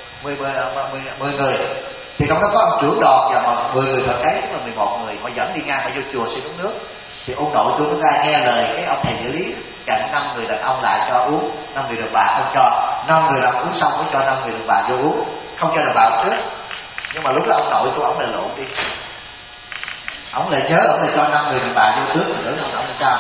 10 người, thì trong đó có ông trưởng đoàn và 10 người thợ cấy, tức là 11 người, họ dẫn đi ngang và vô chùa xin uống nước. Thì ông nội tôi nó ra nghe lời cái ông thầy địa lý, chặn 5 người đàn ông lại cho uống, 5 người đàn bà không cho. 5 người đàn ông uống xong mới cho 5 người đàn bà vô uống, không cho đàn bà uống trước. Nhưng mà lúc đó ông nội tôi ông lại lộn đi, ông lại nhớ ông lại cho 5 người đàn bà vô trước, rồi nữa ông sao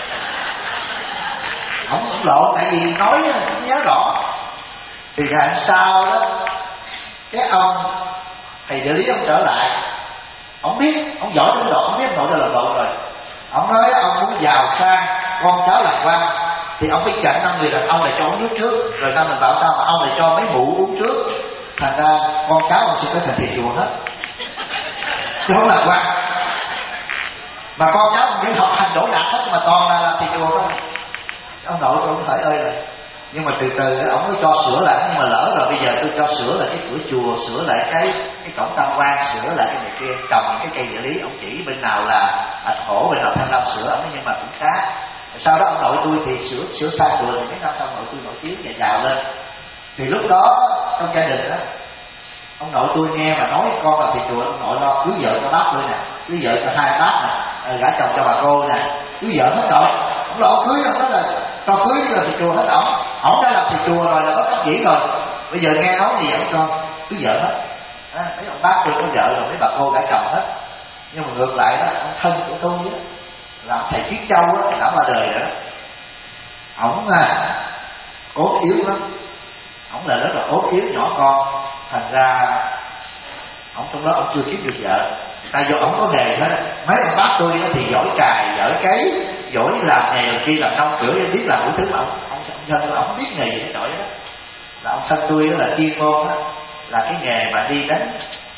ông lộn, tại vì nói không nhớ rõ. Thì ngày hôm sau đó cái ông thầy địa lý ông trở lại, ông biết, ông giỏi đến độ ông biết nội tôi là lộn rồi. Ông nói ông muốn giàu sang, con cháu làm quan, thì ông phải chặn 5 người đàn ông lại cho uống nước trước, rồi 5 mình bảo sao mà ông lại cho mấy mụ uống trước, thành ra con cháu ông sẽ trở thành thầy chùa hết, chứ không làm quan. Mà con cháu ông những học hành đổ đạt hết mà toàn là làm thầy chùa thôi. Ông nội tôi cũng phải ơi rồi. Nhưng mà từ từ ông mới cho sửa lại, nhưng mà lỡ rồi bây giờ tôi cho sửa lại cái cửa chùa, sửa lại cái cổng tam quan, sửa lại cái này kia, trồng cái cây địa lý, ông chỉ bên nào là Bạch Hổ, bên nào Thanh Long sửa, ông nói nhưng mà cũng khá. Sau đó ông nội tôi thì sửa sai chùa, thì mấy năm sau nội tôi nổi tiếng và giàu lên. Thì lúc đó trong gia đình đó, ông nội tôi nghe mà nói con là thầy chùa, ông nội lo cưới vợ cho bác tôi nè, cưới vợ cho 2 bác nè, gả chồng cho bà cô nè, cưới vợ hết rồi. Ông lo cưới, ông nói là cho cưới là thầy chùa hết. Ông đã làm thầy chùa rồi là có cách chỉ rồi, bây giờ nghe nói gì ông cho cưới vợ hết. Mấy ông bác tôi có vợ rồi, mấy bà cô đã chồng hết. Nhưng mà ngược lại đó, ông thân của tôi á, là thầy Triết Châu á, đã qua đời rồi đó. Ổng ốm yếu lắm, ổng là rất là ốm yếu, nhỏ con, thành ra ổng trong đó ổng chưa kiếm được vợ. Tại do ổng có nghề hết. Mấy ông bác tôi thì giỏi cài, giỏi cấy, giỏi làm nghề làm kia, làm nông cửa, biết làm đủ thứ, mà ông thân ổng biết nghề gì hết trọi đó. Là ông thân tôi là chuyên môn đó, là cái nghề mà đi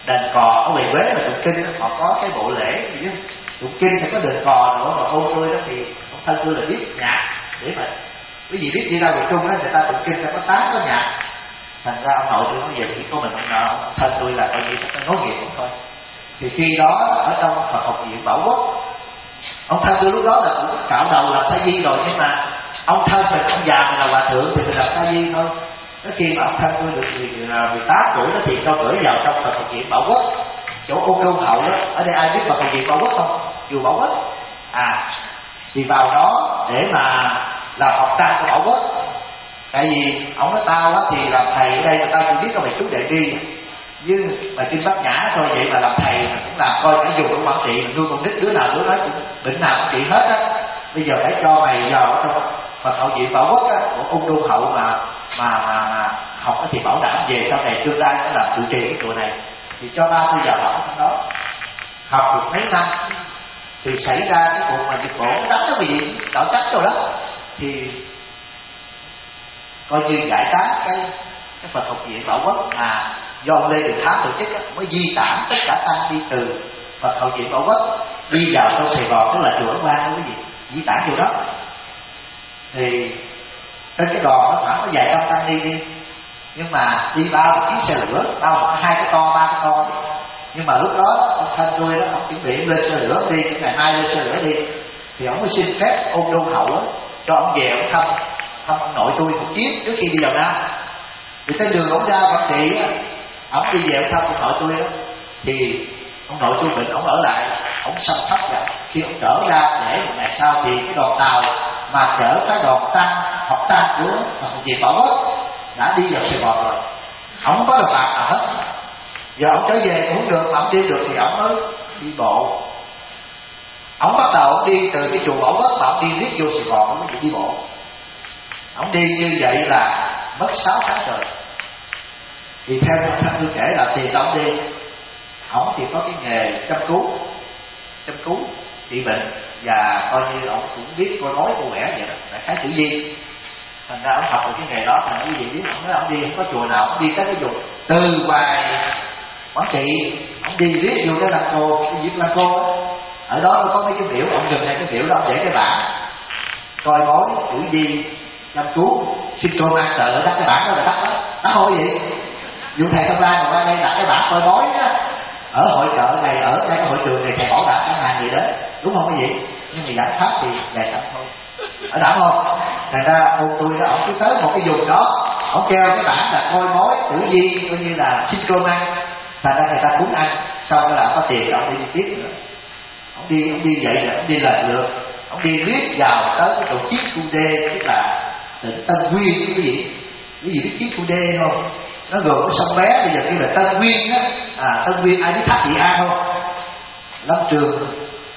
đền cò ở Huế Huế là tụng kinh, họ có cái bộ lễ gì đó tụng kinh phải có đền cò nữa, mà ôn tôi đó thì ông thân tôi là biết nhạc để mà quý vị biết đi ra miền Trung á, người ta tụng kinh phải có tán có nhạc. Thành ra ông nội tôi nói về chỉ có mình ông thân tôi là coi như cái nối nghiệp thôi. Thì khi đó ở trong Phật học viện Bảo Quốc, ông thân tôi lúc đó là cũng cạo đầu làm sa di rồi, nhưng mà ông thân mình, ông già mình là hòa thượng thì mình làm sa di thôi. Tới khi mà ông thân tôi được 18 tuổi đó thì cho gửi vào trong Phật học viện Bảo Quốc, chỗ Ôn Đôn Hậu đó. Ở đây ai biết Phật học viện Bảo Quốc không? Chùa Bảo Quốc thì vào đó để mà làm học trò của Bảo Quốc. Tại vì ông nói tao á thì làm thầy ở đây, tao chỉ biết có bài chú Đại Bi với bài kinh Bát Nhã thôi, vậy mà làm thầy mình cũng làm coi cái dùng của quản trị, mình nuôi con nít đứa nào đứa nói cũng bệnh nào cũng trị hết á. Bây giờ phải cho mày vào trong Phật hậu viện Bảo Quốc á, của Ung Đôn Hậu mà học thì bảo đảm về sau này tương lai nó làm trụ trì cái chùa này. Thì cho ba tôi vào học trong đó, học được mấy năm thì xảy ra cái cuộc mà dịch bộ nó đánh đó quý vị, đảo trách rồi đó, thì coi như giải tán cái Phật học viện Bảo Quốc mà do ông Lê Đình Thám tổ chức á, mới di tản tất cả tăng đi từ Phật học viện Bảo Quốc đi vào trong Sài Gòn, tức là chùa Ấn Quang đó quý vị, di tản vô đó. Thì trên cái đoàn nó khoảng có vài trăm tăng đi, nhưng mà đi bao một chiếc xe lửa, bao 2 cái to 3 cái to. Nhưng mà lúc đó ông thân tôi đó, ông chuẩn bị lên xe lửa đi, cái ngày mai lên xe lửa đi, thì ông mới xin phép Ôn Đôn Hậu đó, cho ông về ông thăm ông nội tôi một chuyến trước khi đi vào Nam. Thì trên đường ông ra Quảng Trị, ông đi về ông thăm ông nội tôi đó, thì ông nội tôi bệnh, ông ở lại, ông xăm thấp ra. Khi ông trở ra để một ngày sau thì cái đoàn tàu mà chở cái đoàn tăng học tăng của học viện Bảo Quốc đã đi vào Sài Gòn rồi, ông không có được bạc nào hết. Giờ ông trở về cũng không được, mà ông đi được thì ông mới đi bộ. Ông bắt đầu ông đi từ cái chùa Bảo Quốc mà ông đi riết vô Sài Gòn, ông mới đi bộ. Ông đi như vậy là mất 6 tháng rồi. Thì theo thân tôi kể là tiền ông đi, ông thì có cái nghề chăm cứu trị bệnh, và coi như ông cũng biết coi bói cô vẽ vậy đó, đại khái tử vi. Thành ra ông học được cái nghề đó, thành ra quý vị biết ông nói ông đi không có chùa nào, ông đi tới cái vùng từ ngoài Quảng Trị, ông đi riết vô cái Lăng Cô, cái Diệp Lăng Cô đó. Ở đó có mấy cái biểu, ông dừng ngay cái biểu đó, ông để cái bảng coi bói tử vi chăm cứu xin cô mang trợ, đặt cái bảng đó là đắt đó, đắt không cái gì. Dù thầy Thông Lan mà qua đây đặt cái bảng coi bói á, ở hội chợ này, ở đây cái hội trường này thầy bảo đảm cả ngàn gì đấy, đúng không cái gì? Nhưng mà giải pháp thì vài trăm thôi, ở đảm không? Thành ra ông tôi đó, ông cứ tới một cái vùng đó, ông treo cái bảng là coi bói tử vi, coi như là xin cô mang. Thành ra người ta cúng ăn, xong rồi là có tiền ông đi tiếp nữa. Ông đi vậy rồi ông đi lần lượt, ông đi riết vào tới cái chỗ Chiết Khu Đê, tức là tỉnh Tân Nguyên quý vị biết Chiết Khu Đê không? Nó gồm cái sông bé, bây giờ kêu là Tân Nguyên á. Tân Nguyên ai biết Tháp Vị An không? Lâm Trường,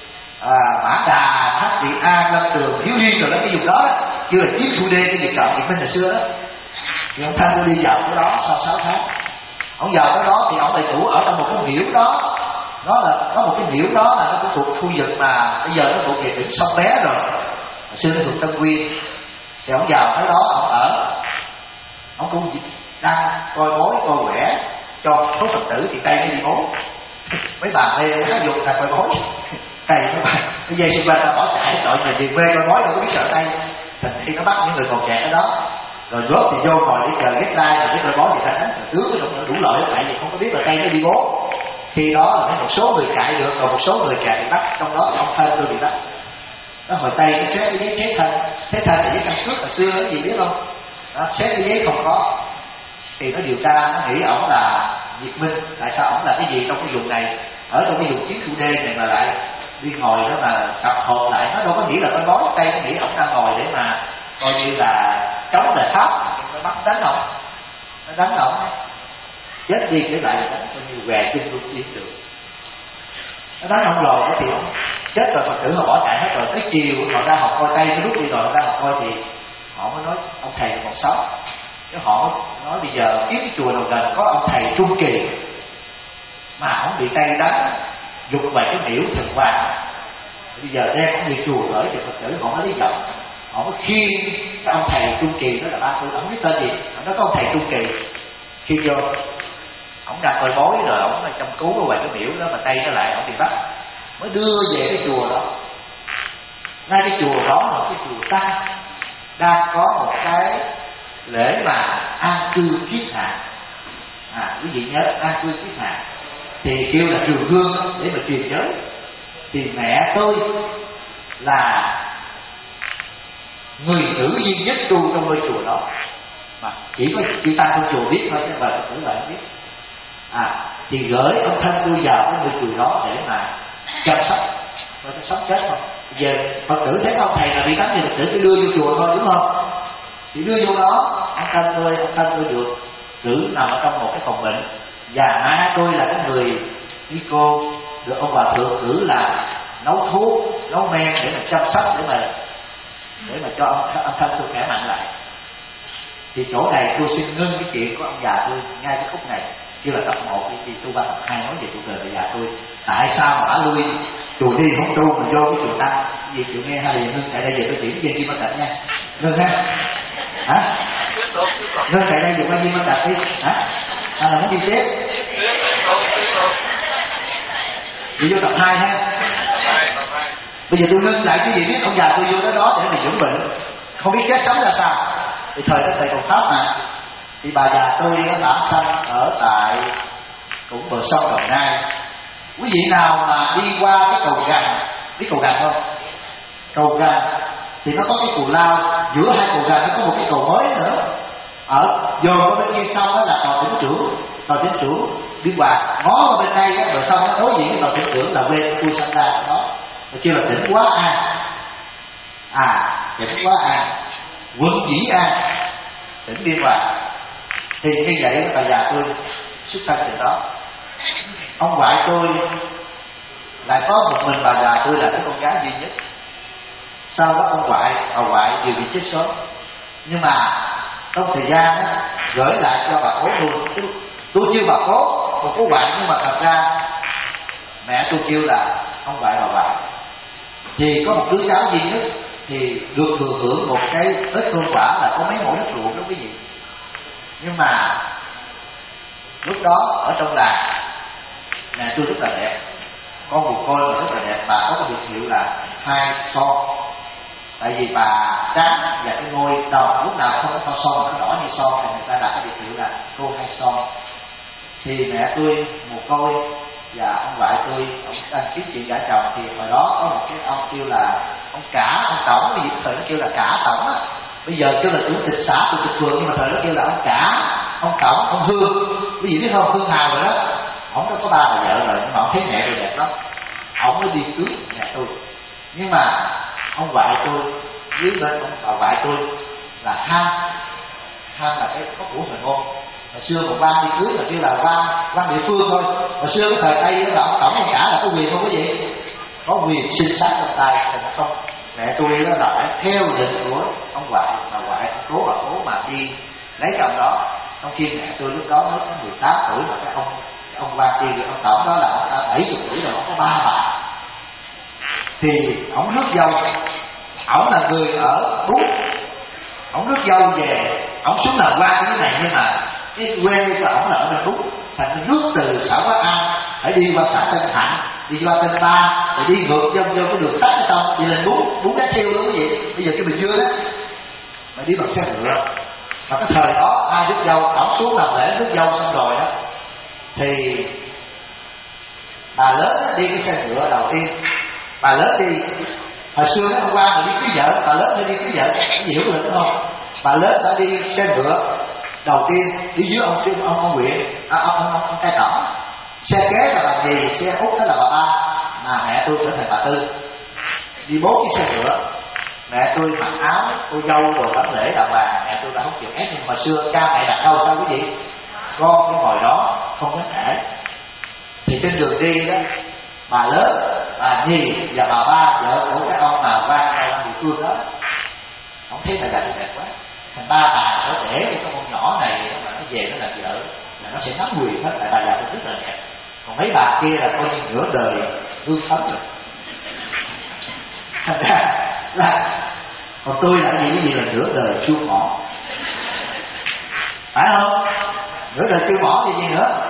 Mã Đà, Tháp Vị An, Lâm Trường, Hiếu Liên rồi đó, cái vùng đó đó kêu là Chiết Khu Đê, cái việc chọn Việt Minh hồi xưa đó. Thì ông Thanh tôi đi vào cái đó sau 6 tháng. Ông vào cái đó thì ông lại chủ ở trong một cái miễu đó. Nó là có một cái miễu đó là nó cũng thuộc khu vực mà bây giờ nó thuộc về tỉnh sông bé rồi, hồi xưa nó thuộc Tân Nguyên. Thì ông vào cái đó ông ở, ông cũng đang coi bói coi quẻ cho số Phật tử. Thì Tây nó đi bói, mấy bà mê nó dùng là coi bói Tây mấy bà cái dây xung quanh nó bỏ chạy tội nhà về quê coi bói đâu có biết sợ Tây. Thành khi nó bắt những người còn trẻ ở đó rồi rốt thì vô ngồi để chờ ghét lai, rồi biết coi bói thì ta đánh tướng với đủ loại, tại vì không có biết là Tây nó đi bố. Khi đó là một số người chạy được, còn một số người chạy bị bắt, trong đó ông thân tôi bị bắt. Nó hồi Tây nó xét cái giấy thế thân là giấy căn cước hồi xưa cái gì biết không? Nó xét cái giấy không có, thì nó điều tra, nó nghĩ ổng là Việt Minh. Tại sao ổng là cái gì trong cái vùng này, ở trong cái vùng Chiết Khu Đê này mà lại đi ngồi đó mà tập hợp lại? Nó đâu có nghĩ là coi bói. Tây nó nghĩ ổng đang ngồi để mà coi như là chống lại Pháp, nó bắt đánh ổng, nó đánh ổng chết đi để lại đánh coi như què chân luôn đi được. Nó đánh ông rồi thì ông chết rồi, Phật tử họ bỏ chạy hết rồi. Tới chiều họ ra học coi Tây, nó rút đi rồi họ ra học coi thì họ mới nói ông thầy còn sống. Cái họ nói bây giờ kiếm cái chùa nào gần có ông thầy trung kỳ mà ông bị Tây đánh, dục về cái miễu Thần Hoàng, bây giờ đem ông đi chùa gửi cho Phật tử. Họ mới lý giọng, họ mới khiêng cái ông thầy trung kỳ đó là ba tôi, ông biết tên gì, nó có ông thầy trung kỳ. Khi vô ổng đang coi bói rồi ổng chăm cứu ở ngoài cái miễu đó, mà tay nó lại ổng bị bắt, mới đưa về cái chùa đó. Ngay cái chùa đó là cái chùa Tăng đang có một cái lễ mà an cư kiết hạ. Quý vị nhớ an cư kiết hạ thì kêu là trường hương để mà truyền giới. Thì mẹ tôi là người nữ duy nhất tu trong ngôi chùa đó, mà chỉ có chư tăng trong chùa biết thôi chứ bà Phật tử lại không biết. Thì gửi ông thân tôi vào cái ngôi chùa đó để mà chăm sóc, và nó sống chết không. Giờ Phật tử thấy ông thầy là bị cấm thì Phật tử cứ đưa vô chùa thôi, đúng không? Thì đưa vô đó, ông thân tôi được cử nằm ở trong một cái phòng bệnh, và má tôi là cái người đi cô được ông bà thượng cử là nấu thuốc, nấu men để mà chăm sóc, để mà cho ông thân tôi khỏe mạnh lại. Thì chỗ này tôi xin ngưng cái chuyện của ông già tôi ngay cái khúc này, kêu là tập 1 thì tu 3 tập 2 nói về cuộc đời bà già tôi. Tại sao mà bà lui chùa đi không tu mà vô cái chùa Tăng? Vì chịu nghe hay là ngưng tại đây về tôi chuyển về Di Bất Tịnh nha. Ngưng ha? Hả? Ngưng tại đây về qua Di Bất Tịnh đi. Hả? Hay là muốn đi tiếp? Đi vô tập 2 ha. Bây giờ tôi ngưng lại cái gì biết ông già tôi vô tới đó để mà dưỡng bệnh, không biết chết sống ra sao. Thì thời đó thầy còn Pháp mà, thì bà già tôi nó tạm sanh ở tại cũng bờ sông Đồng Nai. Quý vị nào mà đi qua cái cầu Gành, biết cầu Gành không? Cầu Gành thì nó có cái cù lao, giữa hai cầu Gành nó có một cái cầu mới nữa. Ở dồn qua bên kia sông đó là tòa tỉnh trưởng Biên Hòa. Ngó qua bên đây bờ sông nó đối diện với tòa tỉnh trưởng là quê tôi sinh ra ở đó. Nó kêu là tỉnh Quá An. Tỉnh Quá An, quận Dĩ An, tỉnh Biên Hòa. Thì như vậy bà già tôi xuất thân từ đó. Ông ngoại tôi lại có một mình bà già tôi là cái con gái duy nhất. Sau đó ông ngoại đều bị chết sớm. Nhưng mà trong thời gian đó, gửi lại cho bà cố luôn. Tôi kêu bà cố ngoại, nhưng mà thật ra mẹ tôi kêu là ông ngoại bà ngoại. Thì có một đứa cháu duy nhất thì được thừa hưởng một cái đất hương quả là có mấy mẫu đất ruộng đó quý vị. Nhưng mà lúc đó ở trong làng mẹ tôi rất là đẹp, con một coi mà rất là đẹp. Bà có cái biệt hiệu là Hai Son, tại vì bà trắng và cái môi đầu lúc nào không có con son mà nó đỏ như son, thì người ta đặt cái biệt hiệu là cô Hai Son. Thì mẹ tôi một coi và ông ngoại tôi ông đang kiếm chuyện gả chồng, thì hồi đó có một cái ông kêu là ông cả, ông tổng, bây giờ thời nó kêu là cả tổng á, bây giờ kêu là chủ tịch xã, chủ tịch phường, nhưng mà thời nó kêu là ông cả, ông tổng, ông Hương. Quý vị biết không? Hương Hào rồi đó. Ông đã có 3 bà vợ rồi, nhưng mà ông thấy mẹ tôi đẹp lắm, ông mới đi cưới mẹ tôi. Nhưng mà ông ngoại tôi dưới bên ông bà ngoại tôi là ham là cái có của hồi môn. Hồi xưa một quan đi cưới là kêu là quan địa phương thôi. Hồi xưa cái thời Tây đó là ông tổng ông cả là có quyền không, có gì có quyền sinh sát trong tay, thì nó không. Mẹ tôi đó là phải theo lệnh của ông ngoại, bà ngoại, bà cố mà đi lấy chồng đó. Trong khi mẹ tôi lúc đó mới có 18 tuổi, mà cái ông quan kia thì ông tổng đó là ông đã 70 tuổi rồi, ông có 3 bà. Thì ông rước dâu, ông là người ở Bút, ông rước dâu về, ông xuống làm quan như thế này, nhưng mà cái quê của ông là ở bên Bút, thành rước từ xã Quá An phải đi qua xã Tân Hạnh, đi qua Tân Ba, rồi đi ngược vô cái đường tắt ở trong, đi lên Bút Đá Thiêu đúng không vậy? Bây giờ cái Bình Dương đó mà đi bằng xe ngựa. Mà cái thời đó ai rước dâu, ông xuống làm lễ rước dâu xong rồi đó, thì bà lớn đi cái xe ngựa đầu tiên. Bà lớn đi, hồi xưa nó hôm qua mà đi cưới vợ, bà lớn đi cưới vợ, cái gì hiểu được đúng không? Bà lớn đã đi xe ngựa đầu tiên đi dưới ông huyện, ông cai tổng. Xe kế là bà Nhì, xe út đó là bà Ba, mà mẹ tôi trở thành bà Tư. Đi 4 chiếc xe ngựa. Mẹ tôi mặc áo cô dâu đồ tẩm lễ đàng hoàng, mẹ tôi đã không chịu ép. Nhưng hồi xưa cha mẹ đặt đâu sao quý vị? Con cái ngồi đó không dám cãi. Thì trên đường đi đó, bà lớn, bà Nhì và bà Ba, vợ của cái ông mà quan địa phương đó, ông thấy là đẹp quá, thành 3 bà có để cái con nhỏ này mà nó về nó là vợ là nó sẽ nắm quyền hết. Tại bà già cũng rất là đẹp, còn mấy bà kia là coi như nửa đời hương phấn rồi. Thành ra là còn tôi là cái gì là nửa đời chua ngọt, phải không? Nửa đời chua ngọt thì gì nữa?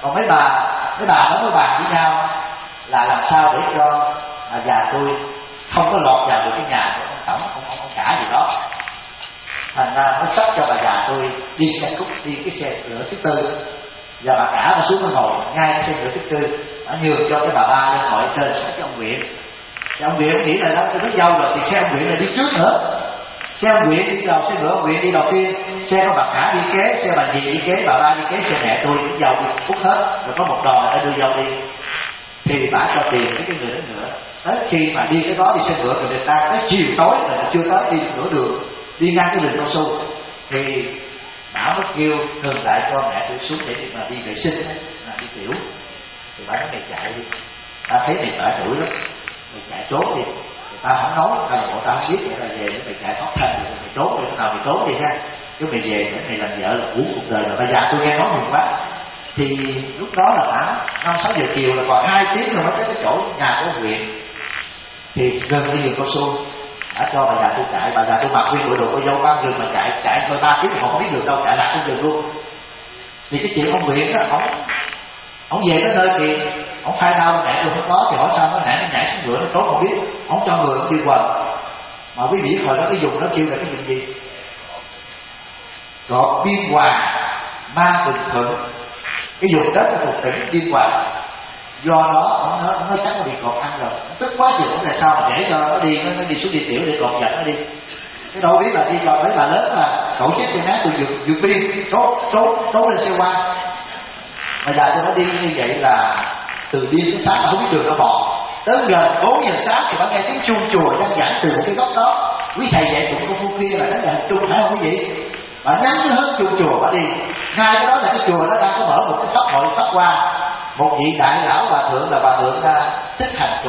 Còn mấy bà đó mới bàn với nhau là làm sao để cho già tôi không có lọt vào được cái nhà của ông tổng ông cả gì đó. Thành ra nó sắp cho bà già tôi đi xe cút, đi cái xe lửa thứ tư, và bà cả bà xuống nó ngồi ngay cái xe lửa thứ tư, bà nhường cho cái bà ba lên ngồi trên xe cho ông Nguyễn. Thì ông Nguyễn nghĩ là đó tôi biết dâu rồi thì xe ông Nguyễn là đi trước nữa. Xe ông Nguyễn đi đầu, xe lửa ông Nguyễn đi đầu tiên, xe của bà cả đi kế, xe bà dì đi kế, bà ba đi kế, xe mẹ tôi đi dâu đi hút hết, rồi có một đoàn người ta đưa dâu đi. Thì bà cho tiền với cái người đó nữa. Tới khi mà đi cái đó đi xe ngựa rồi người ta tới chiều tối là chưa tới đi nửa đường, đi ngang cái đường cao su, thì bà mới kêu ngừng lại cho mẹ tôi xuống để mà đi vệ sinh, là đi tiểu. Thì bà nói mày chạy đi, ta thấy mày trẻ tuổi lắm, mày chạy trốn đi. Người ta không nói, bộ ta không biết vậy là về để mày chạy thoát thân, mày trốn đi, nào mày trốn đi ha, chứ mày về để mày làm vợ là uống cuộc đời rồi. Bây giờ tôi nghe nói mừng quá. Thì lúc đó là khoảng 5-6 giờ chiều, là còn 2 tiếng rồi mới tới cái chỗ nhà của huyện. Thì gần cái vườn cao su đã cho bà già tôi chạy. Bà già tôi mặc nguyên bộ đồ cô dâu băng rừng mà chạy thôi 3 tiếng mà không biết đường đâu, chạy lạc trong rừng luôn. Thì cái chuyện ông Nguyễn đó, ông về tới nơi thì ông khai đau mẹ tôi không có, thì hỏi sao nó nhảy xuống ngựa nó trốn không biết. Ông cho người ông đi quần. Mà quý vị hồi đó cái vùng nó kêu là cái vùng gì? Gọt Biên Hòa, Ma Bình Thuận. Cái vùng đất là thuộc tỉnh Biên Hòa. Do đó nó chắc nó bị cọp ăn rồi, nó tức quá chừng. Tại sao mà để cho nó đi xuống đi tiểu để cọp giật nó đi. Cái đâu biết là đi cho mấy bà lớn là tổ chức cho má tôi vượt biên trốn lên xe qua. Mà giờ tôi nó đi như vậy là từ đêm tới sáng mà không biết đường nó bò. Tới gần 4 giờ sáng thì bà nghe tiếng chuông chùa đang giảng từ một cái góc đó. Quý thầy dạy tụng công phu kia là nó là trung phải không quý vị? Bà nhắm cái hướng chuông chùa bà đi. Ngay cái đó là cái chùa nó đang có mở một cái pháp hội pháp hoa. Một vị đại lão hòa thượng là hòa thượng Thích Hành Trụ.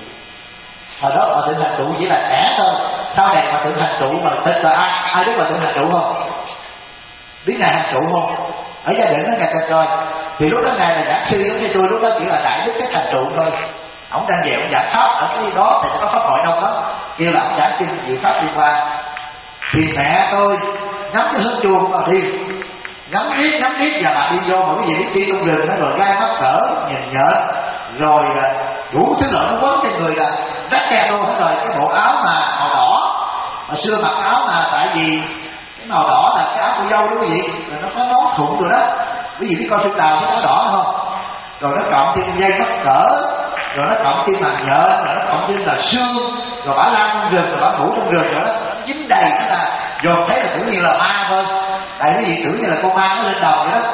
Hồi đó hòa thượng Hành Trụ chỉ là trẻ thôi. Sau này hòa thượng Hành Trụ mà thích là ai biết hòa thượng Hành Trụ không? Biết ngài Hành Trụ không? Ở gia đình nó ngài ta coi. Thì lúc đó ngài là giảng sư giống như tôi, lúc đó chỉ là đại đức Thích Hành Trụ thôi. Ông đang về ông giảng pháp ở cái đó thì có pháp hội đâu đó, kêu là ông giảng kinh diệu pháp đi qua. Thì mẹ tôi ngắm cái hướng chuông mà đi, ngắm riết và bà đi vô. Mà quý vị biết đi trong rừng nó rồi gai mắt cỡ nhìn nhợt, rồi đủ thứ loại nó quấn trên người là rách ke luôn hết rồi. Cái bộ áo mà màu đỏ, hồi xưa mặc áo mà tại vì cái màu đỏ là cái áo cô dâu đó quý vị, rồi nó có nón thụng rồi đó. Quý vị biết coi Xuân Tàu cái áo đỏ không? Rồi nó cộng thêm dây mắt cỡ, rồi nó cộng thêm màn nhợ, rồi nó cộng thêm là xương, rồi bả lan trong rừng, rồi bả ngủ trong rừng, rồi nó dính đầy. Nó là dồn thấy là tưởng như là ma thôi. Tại quý vị tưởng như là con ma nó lên đầu vậy đó.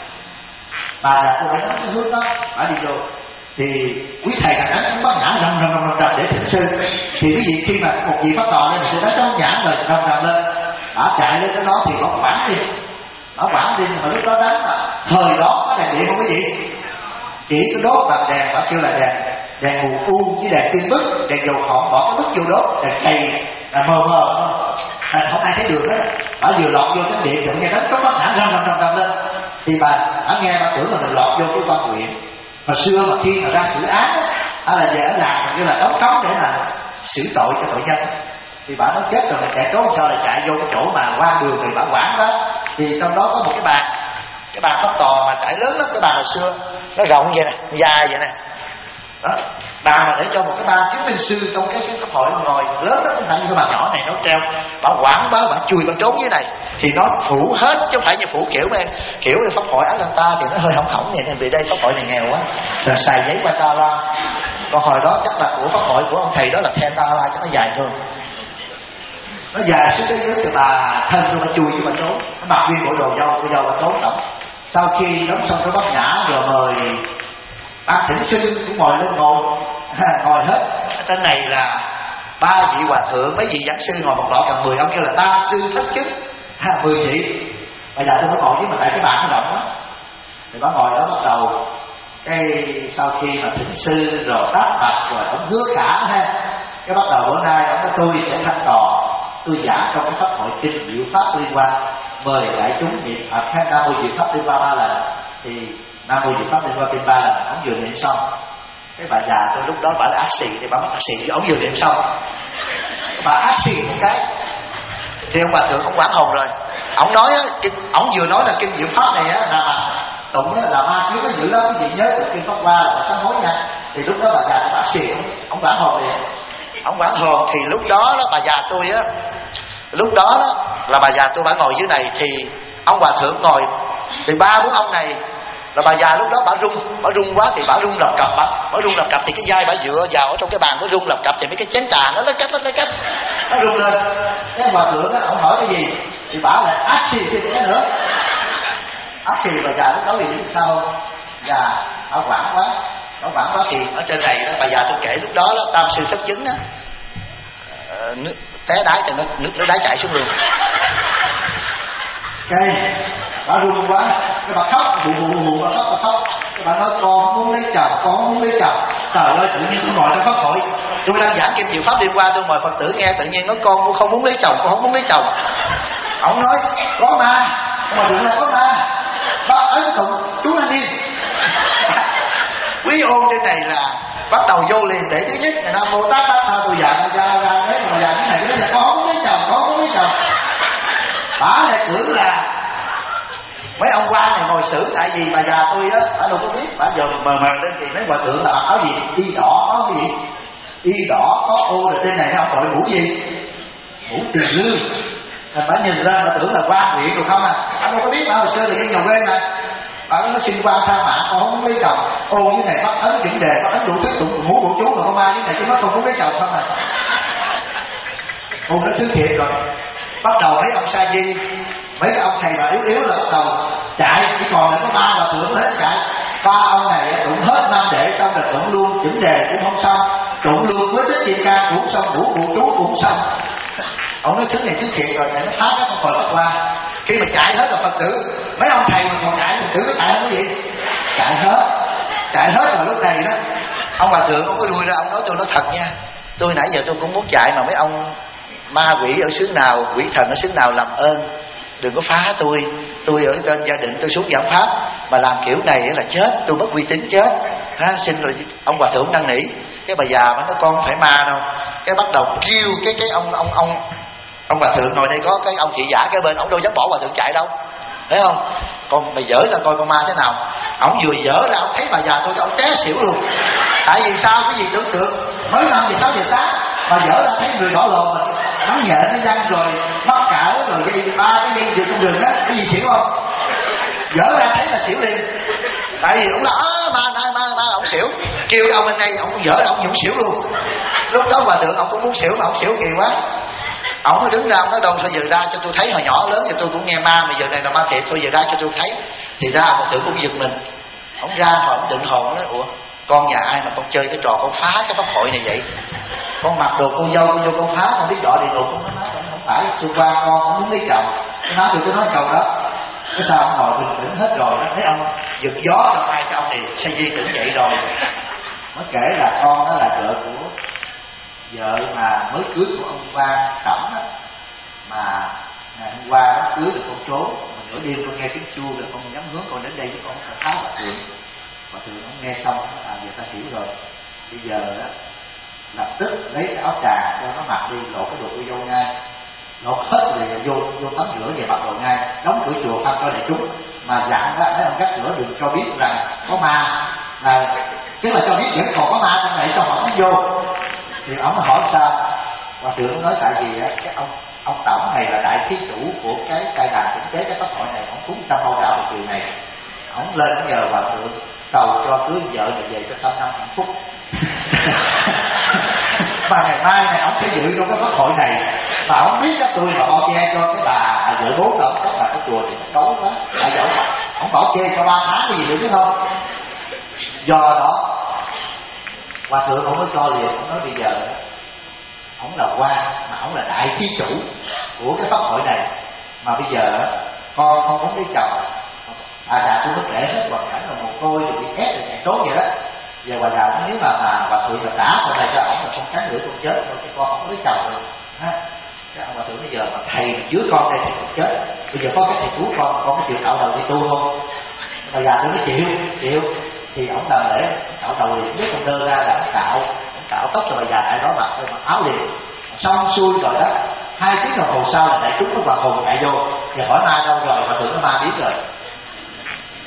Bà là cô phải nói cái hướng đó, bà đi vô. Thì quý thầy là đánh bát nhã rầm để thỉnh sư. Thì quý vị khi mà một vị phát tòa lên thì sẽ đánh trong nhã rồi rầm lên. Bà chạy lên cái đó thì bà quảng đi. Bà quảng đi, mà lúc đó đánh là thời đó có đèn điện không quý vị? Chỉ có đốt bằng đèn, bà kêu là đèn mù u với đèn tiên bức, đèn dầu khổng bỏ cái bức vô đốt, đèn cày là mờ thôi. Không ai thấy đường hết. Bà vừa lọt vô cái điện thì nghe đánh có mắt thẳng rầm lên. Thì bà nghe bà tưởng là mình lọt vô cái quan huyện. Hồi xưa mà khi mà ra xử án á, là về ở làng như là đóng cống để mà xử tội cho tội nhân. Thì bà nói chết rồi mình chạy trốn sao, lại chạy vô cái chỗ mà qua đường thì bà quản đó. Thì trong đó có một cái bàn pháp tòa mà trải lớn lắm. Cái bàn hồi xưa nó rộng vậy nè, dài vậy nè đó. Bà mà để cho một cái ban chứng minh sư trong cái pháp hội ngồi lớn đó, không phải như cái bàn nhỏ này nó treo. Bà quảng bá, bà chui, bà trốn dưới này thì nó phủ hết, chứ không phải như phủ kiểu này. Kiểu pháp hội Atlanta thì nó hơi hỏng vậy nên vì đây pháp hội này nghèo quá rồi xài giấy qua ta la. Còn hồi đó chắc là của pháp hội của ông thầy đó là thêm ta la cho nó dài hơn. Nó dài xuống tới dưới thì bà thân rồi bà chui cho bà trốn. Nó mặc nguyên bộ đồ dâu, cô dâu bà trốn động. Sau khi đóng xong cái bát nhã rồi mời ban thỉnh sư cũng ngồi lên ngồi hết. Trên này là 3 vị hòa thượng, mấy vị giảng sư ngồi một loạt gần 10 ông, kêu là tam sư thất chức 10 vị. Bây giờ tôi mới ngồi với mà tại cái bàn nó rộng đó. Thì bà ngồi đó bắt đầu. Cái sau khi mà thỉnh sư rồi đáp bạch rồi ông hứa cả ha. Cái bắt đầu bữa nay ông nói tôi sẽ thanh tòa, tôi giảng trong cái pháp hội kinh diệu pháp liên quan, mời đại chúng niệm Phật hay Nam Mô Diệu Pháp Liên Hoa 3 lần. Thì Nam Mô Diệu Pháp Liên Hoa kinh 3 lần, ông vừa niệm xong. Cái bà già tôi lúc đó bà là ác xì, thì bà mất ác xì, ông vừa niệm xong bà ác xì một cái thì ông hòa thượng ông quảng hồn rồi. Ông nói, ông vừa nói là kinh diệu pháp này á, là tụng đó là ma kiếm nó dữ lắm. Quý vị nhớ tụng kinh Pháp Hoa là sám hối nha. Thì lúc đó bà già bác xì ông vãn hồn liền.
Ông vãn hồn thì lúc đó bà già tôi á, lúc đó là bà già tôi bả ngồi dưới này, thì ông hòa thượng ngồi, thì ba bốn ông này là bà già lúc đó bả rung quá, thì bả rung lập cập, bả rung lập cập thì cái vai bả dựa vào ở trong cái bàn, bả rung lập cập thì mấy cái chén trà nó lấy cách
nó rung lên. Cái hòa thượng á, ông hỏi cái gì thì bả lại ác xì thêm cái nữa. Ác xì bà già lúc đó thì biết sao không? Già bảo quản quá thì ở trên này đó, bà già tôi kể lúc đó tam sư thất chứng á, nước té đái thì nước đái chảy xuống luôn. Cái bà run quá, cái bà khóc bù bà khóc. Cái bà nói con muốn lấy chồng. Trời ơi, tự nhiên tôi ngồi tôi khóc hội. Tôi đang giảng kinh diệu pháp đêm qua, tôi mời Phật tử nghe, tự nhiên nói con không muốn lấy chồng. Ông nói có ma, mà đừng là có ma. Bác ấn tụng chú anh đi. Quý ôn trên này là bắt đầu vô liền để thứ nhất là Nam Mô Tát Tát Tha Tôi già ra đấy, mà già cái này nó là con không lấy chồng. Bả lại tưởng là mấy ông quan này ngồi xử, tại vì bà già tôi á, bà đâu có biết, bà giờ mờ lên thì mấy hòa thượng là mặc áo gì, y đỏ có cái gì, y đỏ có ô rồi trên này không đội mũ gì, mũ tiền lương. Thành bà nhìn ra bà tưởng là quan huyện rồi không à, bà đâu có biết, bà hồi xưa thì cái nhà quê mà. Bà nó xin quan tha mạng, con không muốn lấy chồng. Ô dưới này bắt ấn chuẩn đề, bắt ấn đủ thứ tụng ngũ bộ chú, mà con ma dưới này chứ nó không muốn lấy chồng không à. Ô nó thứ thiệt rồi. Bắt đầu mấy ông sa di, mấy cái ông thầy bà yếu là bắt đầu chạy, chỉ còn lại có ba bà tưởng hết chạy. Ba ông này tụng hết năm đệ xong rồi tụng luôn chuẩn đề cũng không xong, tụng luôn với tích chi ca cũng xong, ngũ bộ chú cũng xong. Ông nói thứ này thứ thiệt rồi, này nó phá cái con Phật Pháp Hoa. Khi mà chạy hết là Phật tử, mấy ông thầy mà còn chạy, Phật tử nó chạy không có gì, chạy hết rồi. Lúc này đó ông hòa thượng ông có lui ra, ông nói tôi nói thật nha, tôi nãy giờ tôi cũng muốn chạy mà mấy ông ma quỷ ở xứ nào, quỷ thần ở xứ nào làm ơn đừng có phá tôi ở trên gia đình tôi xuống giảng pháp mà làm kiểu này là chết, tôi mất uy tín chết. Xin rồi ông hòa thượng năn nỉ. Cái bà già nó con không phải ma đâu, cái bắt đầu kêu cái ông hòa thượng ngồi đây có cái ông thị giả cái bên, ông đâu dám bỏ hòa thượng chạy đâu, thấy không? Con mày dở ra coi con ma thế nào. Ông vừa dở ra ông thấy bà già thôi ông té xỉu luôn. Tại vì sao? Cái gì tưởng tượng mới 5 giờ 6 giờ sáng bà dở ra thấy người đỏ lồ mình nắng nhẹ nó văng rồi mắc cảo rồi dây ba cái dây trên đường đó, cái gì xỉu không? Dở ra thấy là xỉu liền. Tại vì ông là ma ông xỉu, kêu cái ông bên đây ông dở ra ông cũng xỉu luôn. Lúc đó hòa thượng ông cũng muốn xỉu mà ông xỉu kỳ quá, ông mới đứng ra ông nói đâu thôi giờ ra cho tôi thấy, hồi nhỏ lớn thì tôi cũng nghe ma mà giờ này là ma thiệt, thôi giờ ra cho tôi thấy. Thì ra hòa thượng cũng giật mình, ông ra mà ông định hồn nói ủa con nhà ai mà con chơi cái trò con phá cái pháp hội này vậy? Con mặc đồ cô dâu con phá, con biết gọi địa ngục. Con nói không phải, xung quanh con không muốn lấy chồng. Tôi nói câu đó. Cái sao ông ngồi bình tĩnh hết rồi, nó thấy ông giật gió rồi, hai cái ông thì sa di tỉnh dậy rồi. Mới kể là con đó là vợ của vợ mà mới cưới của ông Quan Cẩm đó, mà ngày hôm qua đó cưới được con trốn, mà nửa đêm con nghe tiếng chuông rồi con dám hướng con đến đây với con phải phá Hòa thượng ông nghe xong giờ ta hiểu rồi, bây giờ đó lập tức lấy cái áo trà cho nó mặc đi, lộ cái đồ cô dâu ngay, lột hết rồi vô tắm rửa về mặc đồ ngay, đóng cửa chùa không cho đại chúng, mà dặn đó mấy ông gác cửa đừng cho biết rằng có ma, là tức là cho biết vẫn còn có ma trong này cho họ mới vô. Thì ông hỏi sao? Hòa thượng nói tại vì cái ông tổng này là đại thí chủ của cái cai đàn kinh tế cái pháp hội này, ông cúng trăm mâu đạo một chiều này, ông lên ông nhờ hòa thượng cầu cho cưới vợ này về cho tâm năm hạnh phúc. Mà ngày mai này ông sẽ dự trong cái pháp hội này, mà ông biết các tôi mà bao che cho cái bà vợ bố đó, có bà cái chùa thì nó đói quá, tại dẫu ông bảo che cho 3 tháng cái gì được biết không? Do đó hòa thượng ông mới cho liền, ông nói bây giờ ông là quan mà ông là đại thí chủ của cái pháp hội này, mà bây giờ con không muốn lấy chồng. Già tôi mới kể hết hoàn cảnh là một cô rồi bị ép rồi chạy trốn vậy đó. Giờ bà già nếu mà hòa thượng là trả con này cho ổng là không cắn lưỡi con chết rồi, cái con không lấy chồng rồi ha. Cái ông hòa thượng bây giờ mà thầy dưới con đây thì cũng chết, bây giờ có cái thầy cứu con có chịu cạo đầu đi tu không? Bà già tôi nói chịu thì ổng làm lễ cạo đầu liền, biết con đưa ra là ổng cạo tóc cho bà già tại đó mặc áo liền, xong xuôi rồi đó. 2 tiếng đồng hồ sau là đại chúng nó vào hồn chạy vô, giờ hỏi ma đâu rồi, hòa thượng nó ma biết rồi.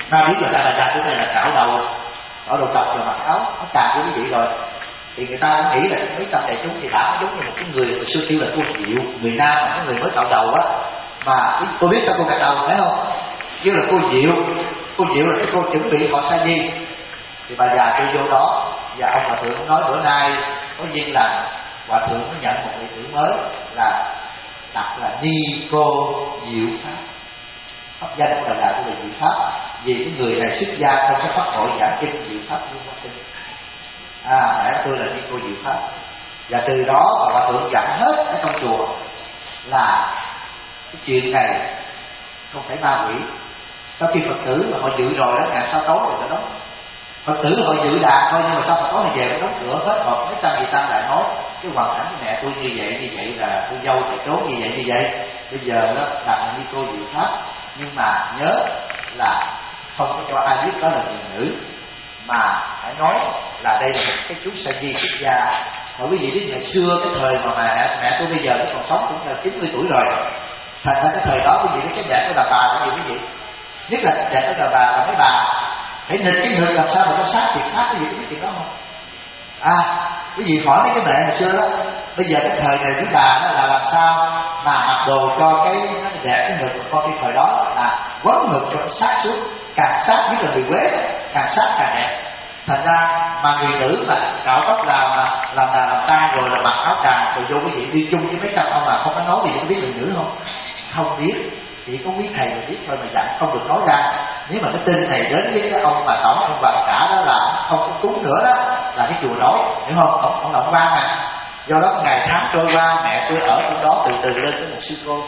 Mà biết rồi là già cái này là cạo đầu cọc rồi mặc áo cà của quý vị rồi, thì người ta cũng nghĩ là mấy trăm đại chúng thì đã giống như một cái người hồi xưa kêu là cô Diệu, người Nam mà cái người mới cạo đầu á, mà cô biết sao cô cạo đầu phải không? Kêu là cô Diệu là cái cô chuẩn bị họ sa di. Thì bà già kêu vô đó, và ông hòa thượng nói bữa nay có duyên lành, hòa thượng mới nhận một đệ tử mới là đặt là Ni Cô Diệu Pháp. Pháp danh của bà già của là Diệu Pháp, vì cái người này xuất gia trong cái pháp hội giảng kinh Diệu Pháp Luân Hoa Kinh. Mẹ tôi là Ni Cô Diệu Pháp. Và từ đó bà hòa thượng dặn hết ở trong chùa là cái chuyện này không phải ma quỷ. Sau khi Phật tử mà họ dự rồi đó, ngày sau tối rồi nó đóng. Phật tử họ dự đàn thôi, nhưng mà sau Phật tối thì về phải đóng cửa hết. Hoặc mấy trăm vị tăng lại nói cái hoàn cảnh của mẹ tôi như vậy là cô dâu phải trốn như vậy. Bây giờ đó đặt Ni Cô Diệu Pháp, nhưng mà nhớ là không có cho ai biết đó là người nữ, mà phải nói là đây là một cái chú sa di xuất gia. Mà quý vị biết ngày xưa cái thời mà mẹ tôi bây giờ nó còn sống cũng là 90 tuổi rồi. Thành ra cái thời đó quý vị biết cái dạng của bà là gì quý vị? Nhất là dạng của bà là mấy bà phải nịch cái ngực làm sao mà nó sát thiệt sát, quý vị có biết chuyện đó không? Quý vị hỏi mấy cái mẹ ngày xưa đó, bây giờ cái thời này với bà đó là làm sao mà mặc đồ cho cái nó đẹp cái ngực của con cái thời đó là quấn ngực cho nó sát xuống, càng sát nhất là người Quế càng sát càng đẹp. Thành ra mà người nữ mà cạo tóc làm tang rồi là mặc áo tràng rồi vô quý vị đi chung với mấy trăm ông mà không có nói gì, có biết người nữ không? Không biết, chỉ có quý thầy mà biết thôi, mà dặn không được nói ra. Nếu mà cái tin này đến với cái ông bà tổng, ông bà cả đó là không có cúng nữa đó, là cái chùa nói, hiểu không? Ông động quan mà. Do đó ngày tháng trôi qua, mẹ tôi ở trong đó từ từ lên tới một sư cô.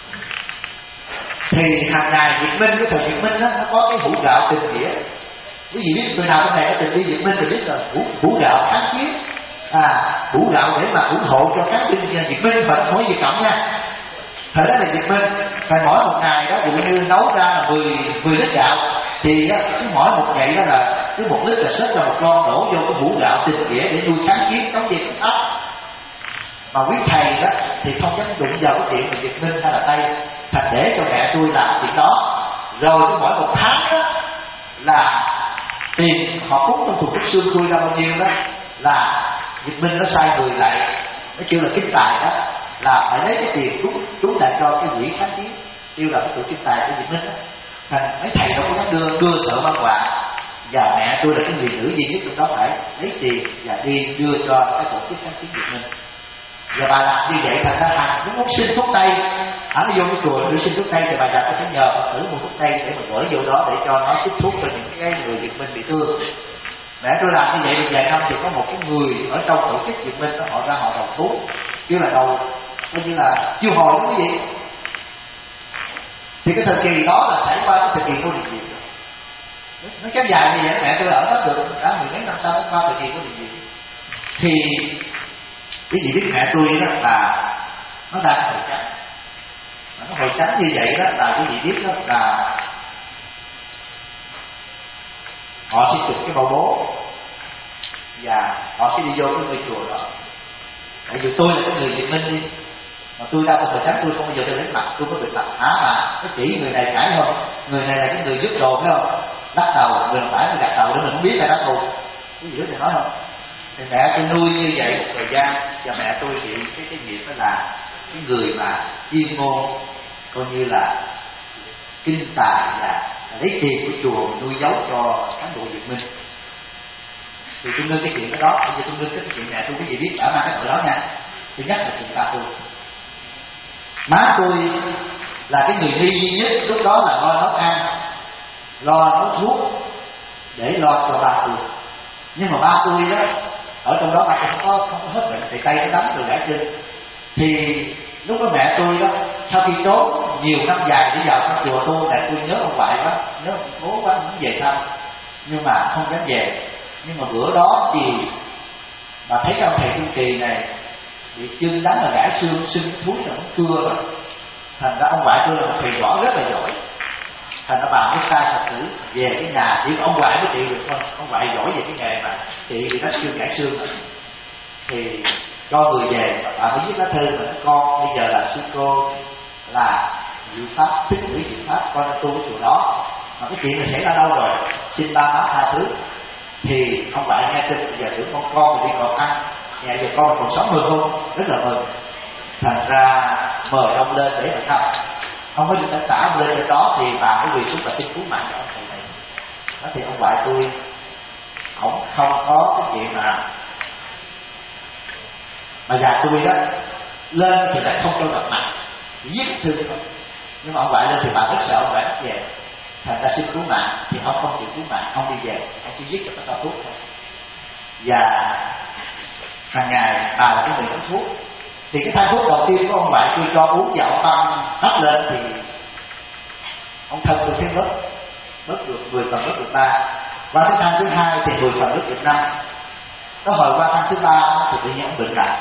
Thì hàng ngày Việt Minh, cái thời Việt Minh đó, nó có cái hũ gạo tình nghĩa. Quý vị biết người nào trong này có từng đi Việt Minh thì biết là hũ gạo kháng chiến, hũ gạo để mà ủng hộ cho các binh Việt Minh, mà không có Việt Cộng nha. Thời đó là Việt Minh, phải mỗi một ngày đó dụ như nấu ra là 10 lít gạo, thì cứ mỗi một vậy đó là cứ 1 lít là xếp ra một lon đổ vô cái hũ gạo tình nghĩa để nuôi kháng chiến chống Việt Pháp. Mà quý thầy đó thì không dám đụng vào cái chuyện về Việt Minh hay là Tây, thành để cho mẹ tôi làm chuyện đó. Rồi cứ mỗi một tháng đó là tiền họ cúng trong thuộc trúc xương khui ra bao nhiêu đó là Việt Minh nó sai người lại, nó kêu là kinh tài đó, là phải lấy cái tiền trúng lại cho cái quỹ kháng chiến, kêu là cái tổ kinh tài của Việt Minh đó. Thành mấy thầy đâu có dám đưa sợ ban quà. Và mẹ tôi là cái người nữ duy nhất trong đó phải lấy tiền và đi đưa cho cái tổ chức kháng chiến Việt Minh. Và bà làm như vậy, thành ra hàng nó muốn xin thuốc tây, nó vô cái chùa để xin thuốc tây, thì bà già phải nhờ Phật tử mua thuốc tây để mà gửi vô đó để cho nó chích thuốc cho những cái người Việt Minh bị thương. Mẹ tôi làm như vậy được vài năm thì có một cái người ở trong tổ chức Việt Minh họ ra họ đầu thú, kêu là đầu coi như là chiêu hồi đúng cái gì. Thì cái thời kỳ đó là trải qua cái thời kỳ của Điện Việt, nó kéo dài như vậy. Mẹ tôi ở đó được đã 10 mấy năm sau mới qua thời kỳ của Điện Việt. Thì quý vị biết mẹ tôi đó là nó đang hồi trắng, nó hồi trắng như vậy đó là quý vị biết đó là họ sẽ chụp cái bao bố và họ sẽ đi vô cái ngôi chùa đó. Tại vì tôi là cái người Việt Minh đi, mà tôi ra hồi trắng tôi không bao giờ tôi lấy mặt, tôi có được mặt mà cái chỉ người này phải không, người này là cái người giúp đồ phải không, lắc đầu người phải mình đặt đầu để mình không biết là đắc thù. Quý vị có nói không? Thì mẹ tôi nuôi như vậy một thời gian, và mẹ tôi thì cái nghiệp đó là cái người mà chuyên môn coi như là kinh tài và lấy tiền của chùa nuôi giấu cho cán bộ Việt Minh. Thì tôi nêu cái chuyện đó, bây giờ tôi nêu cái chuyện mẹ tôi, quý vị biết đã mang cái tội đó nha. Thứ nhất là chuyện ba tôi, má tôi là cái người đi duy nhất lúc đó là lo nấu ăn, lo nấu thuốc để lo cho ba tôi. Nhưng mà ba tôi đó ở trong đó ba tôi không có hết bệnh, thì tay nó đánh rồi gãy chân. Thì lúc đó mẹ tôi đó sau khi trốn nhiều năm dài để vào trong chùa tu, mẹ tôi nhớ ông ngoại quá, nhớ ông cố quá, muốn về thăm nhưng mà không dám về. Nhưng mà bữa đó thì mà thấy cái ông thầy Trung Kỳ này bị chân đánh là gãy xương, sưng thúi là nó cưa rồi. Thành ra ông ngoại tôi là một thầy võ rất là giỏi, thành ra bà mới sai Phật tử về cái nhà, chỉ có ông ngoại mới trị được thôi. Ông ngoại giỏi về cái nghề mà trị bị đánh xương gãy xương rồi. Thì cho người về, bà mới viết lá thư mà con bây giờ là sư cô là Diệu Pháp, thích nữ Diệu Pháp, con tu cái chùa đó. mà cái chuyện này xảy ra đâu rồi, xin ba má tha thứ. Thì ông ngoại nghe tin bây giờ tưởng con mình đi còn ăn, nhà giờ con mình còn sống mừng không, rất là mừng. Thành ra mời ông lên để mà thăm. Ông mới được tả ông lên trên đó thì bà mới quỳ xuống và xin cứu mạng cho ông thầy này. Đó thì ông ngoại tôi ổng không có cái chuyện mà già tôi đó lên thì lại không cho gặp mặt, chỉ giết thương thôi. Nhưng mà ông ngoại lên thì bà rất sợ ông ngoại bắt về. Thành ra xin cứu mạng thì ông không chịu cứu mạng, ông đi về, ông chỉ giết cho người ta thuốc thôi. Và hàng ngày bà là cái người uống thuốc. Thì cái thang thuốc đầu tiên của ông ngoại tôi cho uống và ông tăng đắp lên thì ông thân tôi thấy bớt được 10 phần, bớt được 3. Qua cái thang thứ hai thì 10 phần bớt được 5. Tới hồi qua thang thứ 3 thì tự nhiên ông bệnh lại.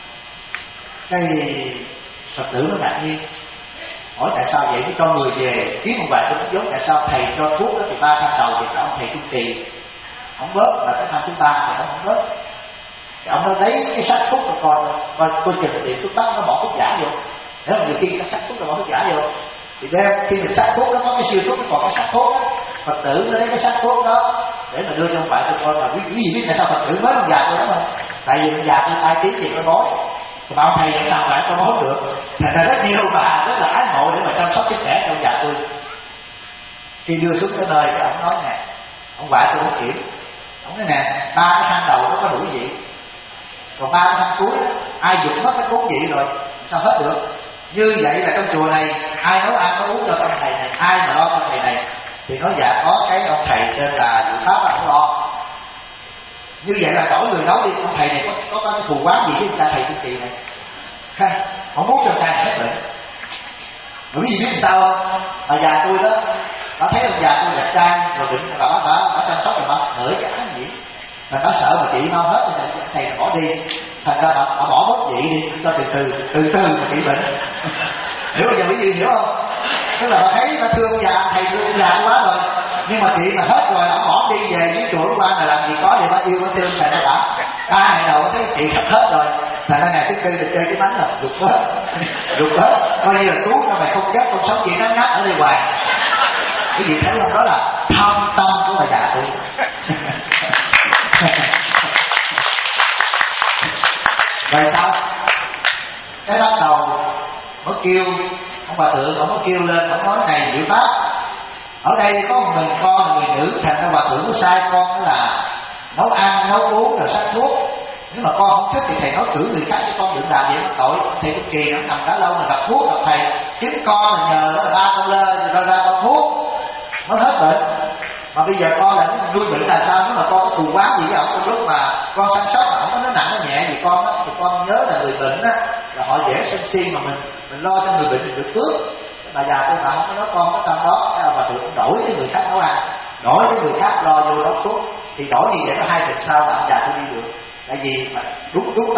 Cái Phật tử nó ngạc nhiên hỏi tại sao vậy, mới cho người về kiếm ông ngoại tôi cũng giống tại sao thầy cho thuốc đó thì 3 tháng đầu thì ông thầy trung kỳ ông bớt, mà cái tháng thứ 3 thì ông không bớt. Thì ông nó lấy cái sách thuốc rồi coi chừng điện thuốc bắc nó bỏ thuốc giả vô. Nếu mà nhiều khi cái sách thuốc nó bỏ thuốc giả vô thì đem khi mình sách thuốc nó có cái siêu thuốc, nó còn cái sách thuốc đó, Phật tử nó lấy cái sách thuốc đó để mà đưa cho ông ngoại tôi coi là quý vị biết tại sao Phật tử mới ông già tôi đó không? Tại vì ông già tôi tai tiếng gì coi bói, mà ông thầy vẫn làm lại coi bói được. Thành ra rất nhiều bà rất là ái mộ để mà chăm sóc sức khỏe cho ông già tôi. Khi đưa xuống cái nơi thì ông nói nè, ông ngoại tôi không kiểm, ông nói nè 3 cái thang đầu nó có đủ vị, còn 3 cái thang cuối ai dùng mất cái cốt vị rồi sao hết được. Như vậy là trong chùa này ai nấu ăn nấu uống cho ông thầy này, ai mà lo ông thầy này thì nói dạ có cái ông thầy tên là Diệu Pháp mà không lo. Như vậy là đổi người nấu đi, ông thầy này có cái thù quán gì với người ta thầy trung kỳ này ha, không muốn cho người ta hết bệnh. Mà quý vị biết sao không? Bà già tôi đó, bà thấy ông già tôi đẹp trai rồi định là bà chăm sóc rồi bà hỡi cái ám gì, thành bà sợ mà chị mau hết thì thầy bỏ đi. Thành ra bà bỏ bớt vị đi cho từ từ mà trị bệnh. Hiểu bây giờ quý vị hiểu không? Tức là bà thấy bà thương ông già, thầy thương ông già quá rồi, nhưng mà chị mà hết rồi ông bỏ đi về với chùa quan là làm gì có thì bà yêu bà thương. Thành ra bà 3 ngày đầu thấy chị thật hết rồi, thành ra ngày thứ tư thì chơi cái bánh là rụt hết coi như là cứu cho mày không chết không sống gì nắng ngắt ở đây hoài. Cái gì thấy không, đó là thâm tâm của bà già tôi. Rồi sao cái bắt đầu mới kêu ông bà thượng, ông mới kêu lên, ông nói này Diệu Pháp, ở đây có một mình con là người nữ, thành ra bà thượng có sai con đó là nấu ăn nấu uống rồi sắc thuốc. Nếu mà con không thích thì thầy nói cử người khác cho con đừng làm vậy mà tội. Thầy cũng kỳ ông nằm đã lâu rồi gặp thuốc gặp thầy, kiếm con là nhờ ba con lên rồi ra con thuốc nó hết bệnh. Mà bây giờ con là nuôi bệnh là sao? Nếu mà con có thù quán gì với ông trong lúc mà con săn sóc mà không có nó nặng nó nhẹ gì con á, thì con nhớ là người bệnh á là họ dễ sân si, mà mình lo cho người bệnh thì được phước. Bà già tôi mà không có nói con có tâm đó, cái ông bà tự đổi cái người khác nấu ăn, đổi cái người khác lo vô đó thuốc, thì đổi như vậy có 2 tuần sau là ông già tôi đi được. Tại vì mà đúng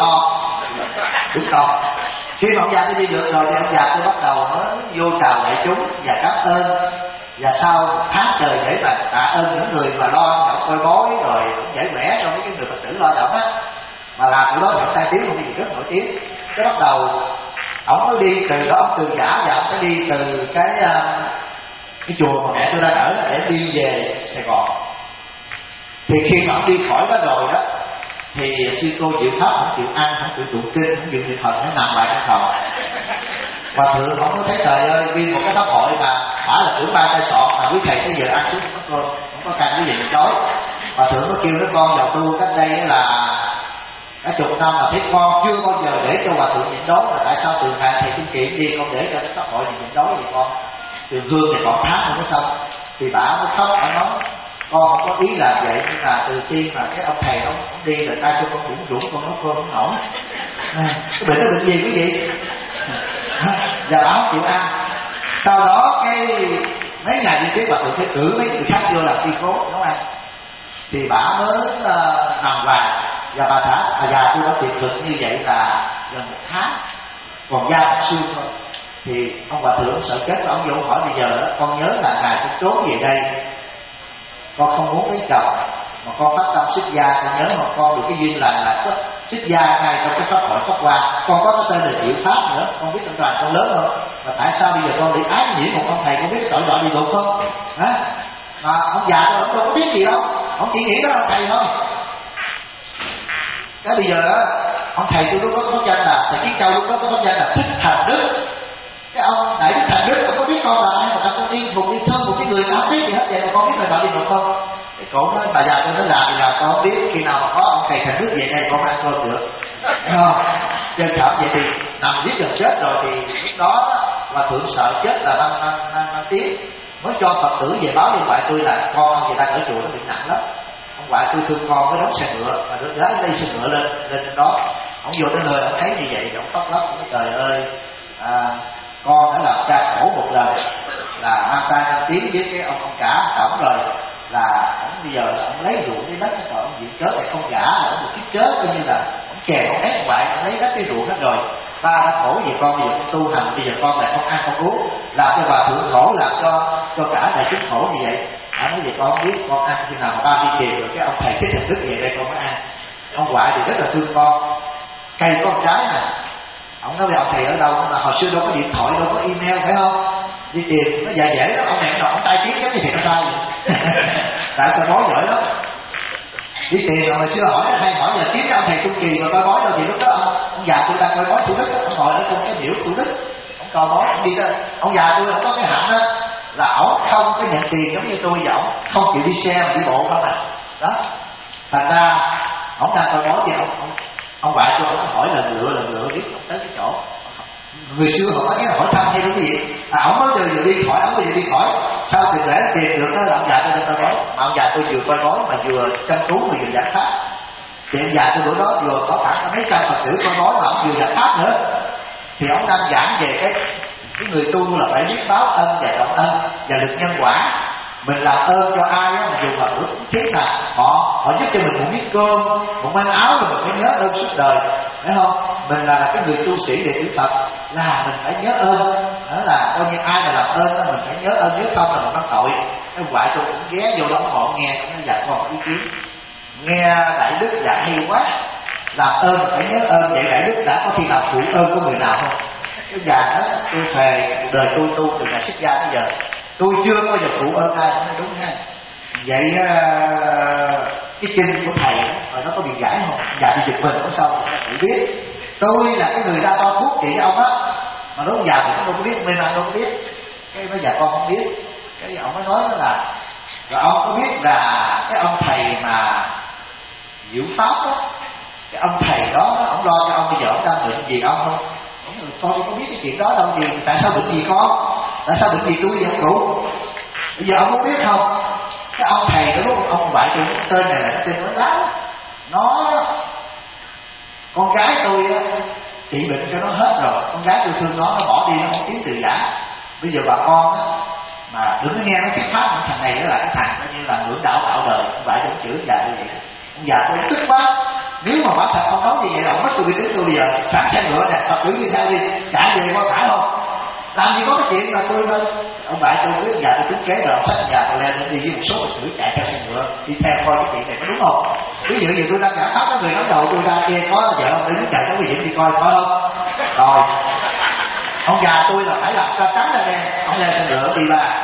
to. Khi mà ông già tôi đi được rồi thì ông già tôi bắt đầu mới vô chào đại chúng và cảm ơn. Và sau 1 tháng trời để mà tạ ơn những người mà lo chọn coi bói rồi giải khỏe cho mấy cái người Phật tử lo chọn á, mà làm của đó nhận tai tiếng không, gì rất nổi tiếng. Cái bắt đầu ổng mới đi từ đó, ông từ giả và ổng sẽ đi từ cái chùa mà mẹ tôi đã ở để đi về Sài Gòn. Thì khi mà ổng đi khỏi đó rồi đó thì sư cô Diệu Pháp không chịu ăn, không chịu tụng kinh, không chịu niệm Phật, nó nằm lại trong phòng. Hòa thượng không có thấy trời ơi, nguyên một cái pháp hội mà bả là trưởng ban tay sọt mà quý thầy tới giờ ăn xuống không có canh cái gì đói. Hòa thượng nó kêu đứa con vào tu cách đây là cả chục năm mà thấy con chưa bao giờ để cho hòa thượng nhịn đói, mà tại sao từ ngày thầy kinh kiện đi con để cho cái pháp hội này nhịn đói vậy con? Trường hương thì còn tháng không có xong. Thì bả mới khóc, bả nói con không có ý làm vậy, nhưng mà từ khi mà cái ông thầy ông đi rồi ta cho con dũng con nấu cơm không nổi. Cái bệnh đó bệnh gì quý vị? Và bà không chịu ăn. Sau đó cái mấy ngày liên tiếp bà tự phải cử mấy người khác vô làm phi cố nấu ăn. Thì bà mới nằm vài. Và bà già tôi đã tuyệt thực như vậy là gần 1 tháng, còn da một xương thôi. Thì ông bà thượng sợ chết, ông vô hỏi bây giờ đó, con nhớ là ngày con trốn về đây, con không muốn lấy chồng mà con phát tâm xuất gia, con nhớ mà con được cái duyên lành là có xuất gia ngay trong cái pháp hội Pháp Hoa, con có cái tên là Diệu Pháp nữa, con biết trong đoàn con lớn hơn, mà tại sao bây giờ con bị ái nhiễm một ông thầy, con biết cái tội lỗi gì được không? Hả? Mà ông già tôi ông đâu có biết gì đâu, ông chỉ nghĩ đó là thầy thôi. Cái bây giờ đó, ông thầy tôi lúc đó có danh là thầy Kiến Châu, lúc đó có danh là Thích Thành Đức. Cái ông đại Đức Thành Đức ông có biết con là ai mà con đi một đi thân một cái người nào không biết gì hết, vậy mà con biết là bà đi một con. Cái cổ nói bà già tôi nói là bây giờ con không biết, khi nào mà có ông thầy Thành Đức về đây con ăn cơm được, thấy không? Dân thảo vậy thì nằm biết gần chết rồi thì lúc đó là thượng sợ chết là năm tiếng mới cho Phật tử về báo với ngoại tôi là con ông người ta ở chùa nó bị nặng lắm. Ông ngoại tôi thương con mới đón xe ngựa mà được lái đi xe ngựa lên đó. Ông vô tới nơi ông thấy như vậy thì ông khóc lóc, ông nói trời ơi, con đã làm cha khổ một lần là mang tay năm tiếng với cái ông cả tổng rồi, là ông bây giờ là ông lấy ruộng lấy đất rồi ông diện cớ lại không gả, ông một cái cớ coi như là ông chèo ông ép ngoại ông lấy đất cái ruộng đó rồi ta đã khổ về con, bây giờ con tu hành bây giờ con lại không ăn không uống, làm cho bà thượng khổ, làm cho cả đại chúng khổ như vậy. Ông nói vậy con không biết con ăn khi nào mà ba đi chiều rồi cái ông thầy Thích Thành Đức về đây con mới ăn. Ông ngoại thì rất là thương con, cây con trái nè. Ông nói với ông thầy ở đâu mà hồi xưa đâu có điện thoại đâu có email phải không, đi tìm nó dễ dễ lắm. Ông này ông tay tiếng giống như thầy con trai vậy. Tại coi bói giỏi lắm, đi tìm hồi xưa hỏi hay hỏi là kiếm cái ông thầy Trung Kỳ mà coi bói đâu, thì lúc đó ông già tôi đang coi bói Thủ Đức, ông ngồi ở trong cái biểu Thủ Đức ông coi bói. Ông đi đó, ông già tôi có cái hạnh đó là ổng không có nhận tiền giống như tôi, và ổng không chịu đi xe mà đi bộ không à đó. Thành ra ổng đang coi bói thì ông ngoại tôi ông hỏi lần lựa biết ông tới cái chỗ người xưa họ nói hỏi thăm hay đúng cái gì ổng mới vừa đi khỏi, ổng vừa đi khỏi sau từ lễ tìm được đó là ông già tôi đang coi bói. Mà ông già tôi vừa coi bói mà vừa chăm chú mà vừa giải pháp. Thì ông già tôi bữa đó vừa có khoảng mấy trăm Phật tử coi bói mà ông vừa giải pháp nữa. Thì ông đang giảng về cái người tu là phải biết báo ân và trọng ân và lực nhân quả. Mình làm ơn cho ai á, mà dù mà ước thiết là họ giúp cho mình một miếng cơm, một manh áo rồi mình phải nhớ ơn suốt đời, phải không? Mình là cái người tu sĩ đệ tử Phật là mình phải nhớ ơn, đó là coi như ai mà làm ơn đó mình phải nhớ ơn, nếu không là mình mắc tội. Cái ngoại tôi cũng ghé vô đó họ nghe, nó dạ con có ý kiến, nghe đại đức dạy hay quá, làm ơn phải nhớ ơn. Vậy đại đức đã có khi nào phụ ơn của người nào không? Cái già đó tôi thề cuộc đời tôi tu từ ngày xuất gia tới giờ tôi chưa bao giờ phụ ơn ai. Nói đúng ha. Vậy cái kinh của thầy đó, nó có bị giải không? Dạ thì giật mình có sao mà tự biết. Tôi là cái người ra to thuốc trị với ông á, mà lúc già thì không có biết, nên ông đâu có biết. Cái nói dạ con không biết. Cái ông mới nói đó là rồi ông có biết là cái ông thầy mà diệu pháp á, cái ông thầy đó ông lo cho ông bây giờ ông đang bệnh gì ông không? Con không có biết cái chuyện đó đâu. Gì tại sao bệnh gì con? Tại sao bệnh gì tôi vậy ông cụ? Bây giờ ông có biết không? Cái ông thầy đó lúc ông ngoại tôi tên này là cái tên nói láo. Nó con gái tôi á, trị bệnh cho nó hết rồi, con gái tôi thương nó bỏ đi, nó không tiếng từ giả. Bây giờ bà con á mà đừng có nghe nó thuyết pháp, thằng này nó là cái thằng nó như là ngưỡng đạo tạo đời. Ông ngoại tôi chửi già tôi vậy. Ông già tôi tức quá. Nếu mà quả thật ông nói như vậy là ông mất tôi uy tín tôi bây giờ sẵn xe ngựa nè, Phật tử như sao đi chạy về qua phải không? Làm gì có cái chuyện mà tôi lên. Ông ngoại tôi biết nhà tôi trúng kế rồi, ông xách nhà tôi lên đi với một số Phật tử chạy theo xe ngựa đi theo coi cái chuyện này có đúng không? Ví dụ như tôi đang giải pháp, có người nói đầu tôi ra kia có vợ ông đứng chạy tới cái gì đi coi phải không? Rồi ông già tôi là phải làm cho trắng lên em, ông lên xe ngựa đi ba.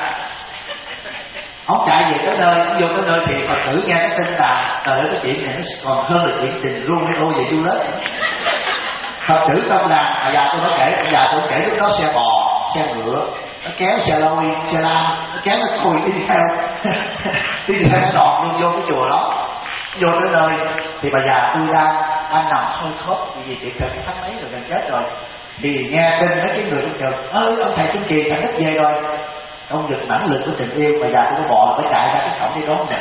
Ông chạy về tới nơi, ông vô tới nơi thì Phật tử nghe cái tin là trời ơi cái chuyện này nó còn hơn là chuyện tình luôn hay ô về du lịch. Phật tử trong làng, bà già tôi nói kể, ông già tôi kể lúc đó xe bò, xe ngựa, nó kéo xe lôi, xe lam, nó kéo nó khôi đi theo, đi theo nó đọt luôn vô cái chùa đó. Vô tới nơi thì bà già tôi đang nằm thôi thóp vì chuyện thời cái tháng mấy rồi gần chết rồi. Thì nghe tin mấy cái người trong trường ơi ông thầy Trung Kỳ Thành Đức về rồi. Ông giật mãnh lực của tình yêu, bà già tôi nó bò phải chạy ra cái cổng đi đón nè,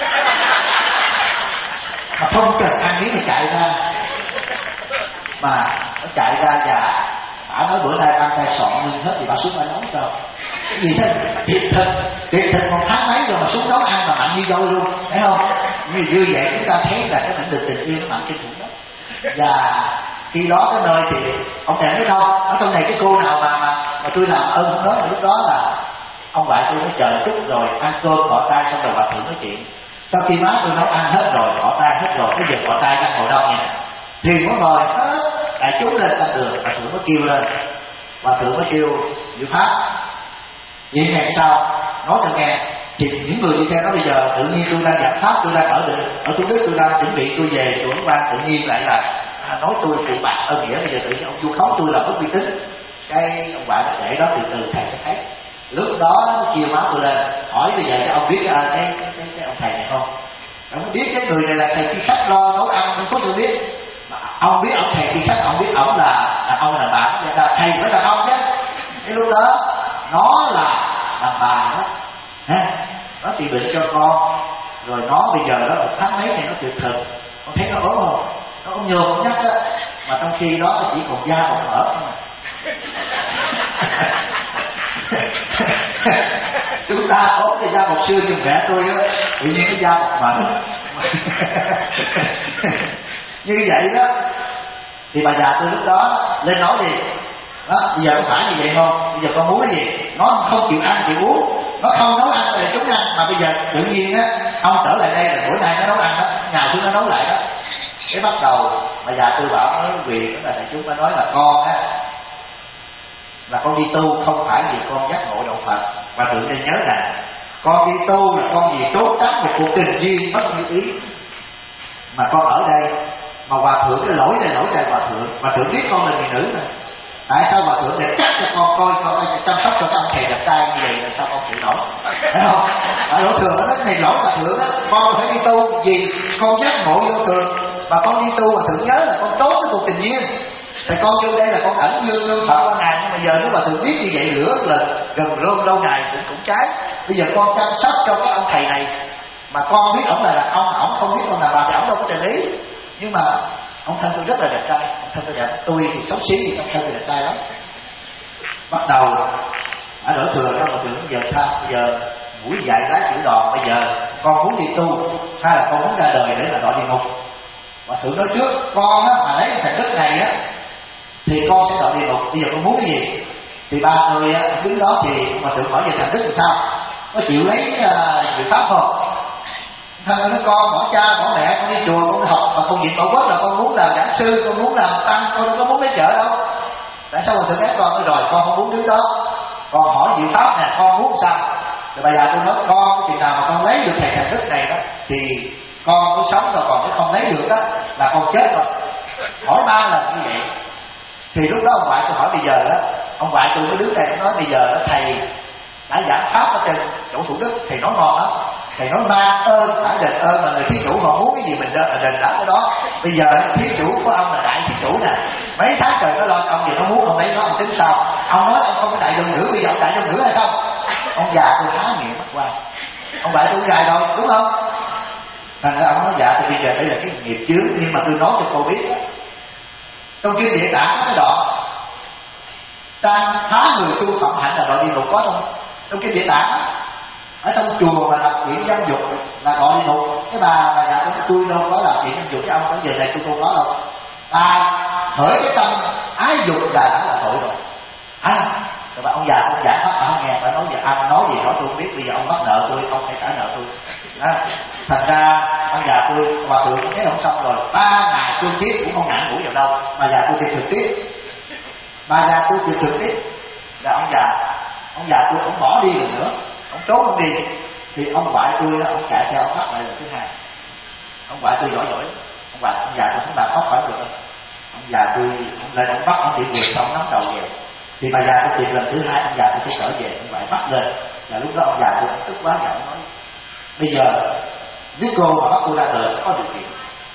mà không cần ăn miếng thì chạy ra. Mà nó chạy ra và bà nói bữa nay ăn tay sọn nhưng hết thì bà xuống bà nấu cho cái gì thế, thiệt thịt một tháng mấy rồi mà xuống nấu ăn mà mạnh như dâu luôn, thấy không? Như vậy chúng ta thấy là cái mãnh lực tình yêu nó mạnh kinh khủng đó. Và khi đó cái nơi thì ông thầy nói đâu ở trong này cái cô nào mà tôi làm ơn cũng nói, lúc đó là ông ngoại tôi nói chờ chút rồi ăn cơm bỏ tay xong rồi bà thượng nói chuyện. Sau khi má tôi nấu ăn hết rồi, bỏ tay hết rồi, bây giờ bỏ tay ra ngồi đâu nha. Thì mới ngồi hết, đại chúng lên ta đường, bà thượng mới kêu lên. Bà thượng mới kêu diệu pháp. Vậy ngày sau nói cho nghe, Thì những người đi theo nó bây giờ tự nhiên tôi đang giảng pháp, tôi đang ở Thủ Đức, tôi đang chuẩn bị tôi về chùa Ấn Quang, tự nhiên lại là nói tôi phụ bạc ơn nghĩa. Bây giờ tự nhiên ông vu khống tôi là mất uy tín. Cái ông bạn để đó từ từ thầy sẽ thấy. Lúc đó nó kêu máu tôi lên hỏi bây giờ cho ông biết cái ông thầy này không? Ông biết cái người này là thầy khi khách lo nấu ăn, không có tôi biết. Ông biết ông thầy khi khách, ông biết ông là ông là bạn, là thầy phải là ông chứ. Cái lúc đó nó là đàn bà đó, nó trị bệnh cho con, rồi nó bây giờ đó một tháng mấy này nó tuyệt thực, con thấy nó ốm không? Nó ốm nhôm ốm nhắc đó, mà trong khi đó nó chỉ còn da còn mỡ không à. Chúng ta ốm cái da bọc xương như mẹ tôi á, tự nhiên cái da bọc mỡ. Như vậy đó thì bà già tôi lúc đó lên nói đi đó, bây giờ có phải như vậy không? Bây giờ con muốn cái gì? Nó không chịu ăn chịu uống, nó không nấu ăn để chúng ăn, mà bây giờ tự nhiên á ông trở lại đây là bữa nay nó nấu ăn đó, ngày xưa nó nấu lại đó. Cái bắt đầu bà già tôi bảo nó quyền đó là thầy chúng nó nói là con á là con đi tu không phải vì con giác ngộ đạo Phật, và tự nên nhớ rằng con đi tu là con vì trốn tránh một cuộc tình duyên bất như ý. Mà con ở đây mà hòa thượng cái lỗi này lỗi tại hòa thượng biết con là người nữ mà, tại sao hòa thượng để cắt cho con coi con chăm sóc cho các ông thầy đẹp trai như vậy làm sao con chịu nổi, phải không? Ở lỗi thường nó này lỗi hòa thượng á, con phải đi tu vì con giác ngộ vô thường, mà con đi tu hòa thượng nhớ là con trốn cái cuộc tình duyên. Thì con vô đây là con ẩn dương Phật qua ngày, nhưng mà giờ nếu mà thường biết như vậy nữa là gần lâu ngày cũng trái. Bây giờ con chăm sóc cho cái ông thầy này mà con biết ổng là đàn ông, ổng không biết con là bà thì ổng đâu có tình lý. Nhưng mà ông thân tôi rất là đẹp trai, ông thân tôi đẹp, tôi thì xấu xí thì ông thân tôi đẹp trai lắm. Bắt đầu ở đổi thừa đó, mà thường bây giờ tha, bây giờ mũi dạy lá chịu đòn, bây giờ con muốn đi tu hay là con muốn ra đời để mà đọa địa ngục? Và thượng nói trước con á mà lấy thành đất này á thì con sẽ đọa địa ngục. Bây giờ con muốn cái gì? Thì ba người á đứng đó thì mà thượng hỏi về thành đức thì sao? Có chịu lấy việc pháp không? Thằng nói con bỏ cha bỏ mẹ con đi chùa con đi học, mà công việc tổ quốc là con muốn làm giảng sư, con muốn làm tăng, con đâu có muốn lấy chợ đâu. Tại sao mà thượng ép con? Nói rồi con không muốn đứng đó, con hỏi diệu pháp nè, con muốn sao? Rồi bà già tôi nói con cái chuyện nào mà con lấy được thầy thành đức này đó thì con có sống rồi, còn nếu không lấy được đó là con chết rồi. Hỏi 3 lần như vậy thì lúc đó ông ngoại tôi hỏi bây giờ đó, ông ngoại tôi mới đứng đây nói bây giờ đó thầy đã giảng pháp ở trên chỗ Thủ Đức, thầy nói ngon lắm, thầy nói mang ơn phải đền ơn, mà người thí chủ họ muốn cái gì mình đền đáp cái đó. Bây giờ thí chủ của ông là đại thí chủ nè, mấy tháng trời nó lo cho ông, gì nó muốn ông lấy nó ông tính sao? Ông nói ông không có đại dòng nữ, bây giờ ông đại dòng nữ hay không? Ông già tôi há miệng mất qua, ông ngoại tôi dài rồi đúng không? Thành ra ông nói dạ thì bây giờ đây là cái nghiệp chướng, nhưng mà tôi nói cho cô biết đó. Trong kinh Địa Tạng có cái đoạn đang phá người tu phạm hạnh là đọa địa ngục có không? Trong kinh Địa Tạng á, ở trong chùa mà làm chuyện dâm dục là đọa địa ngục. Cái bà già tôi đâu có làm chuyện dâm dục với ông, tới giờ này tôi không có đâu. Ta khởi cái tâm ái dục là đã là tội rồi. Rồi bà ông già ông giải pháp ông nghe, bà nói giờ anh nói gì đó tôi không biết, bây giờ ông mắc nợ tôi, ông phải trả nợ tôi. Thành ra ông già tôi hòa thượng thấy không xong rồi 3 ngày cương tiếp cũng không ngặn ngủi vào đâu. Bà già tôi thì trực tiếp, bà già tôi thì trực tiếp là ông già tôi ông bỏ đi rồi nữa, ông trốn ông đi, thì ông ngoại tôi ông chạy theo ông bắt lại lần thứ hai. Ông ngoại tôi giỏi ông già tôi không làm pháp phải được đâu. Ông già tôi ông lên ông bắt ông bị vượt xong nắm đầu về, thì bà già tôi tìm lần thứ hai ông già tôi phải trở về, ông ngoại bắt lên là lúc đó ông già tôi tức quá giận nói bây giờ nếu cô mà bắt cô ra đời có điều kiện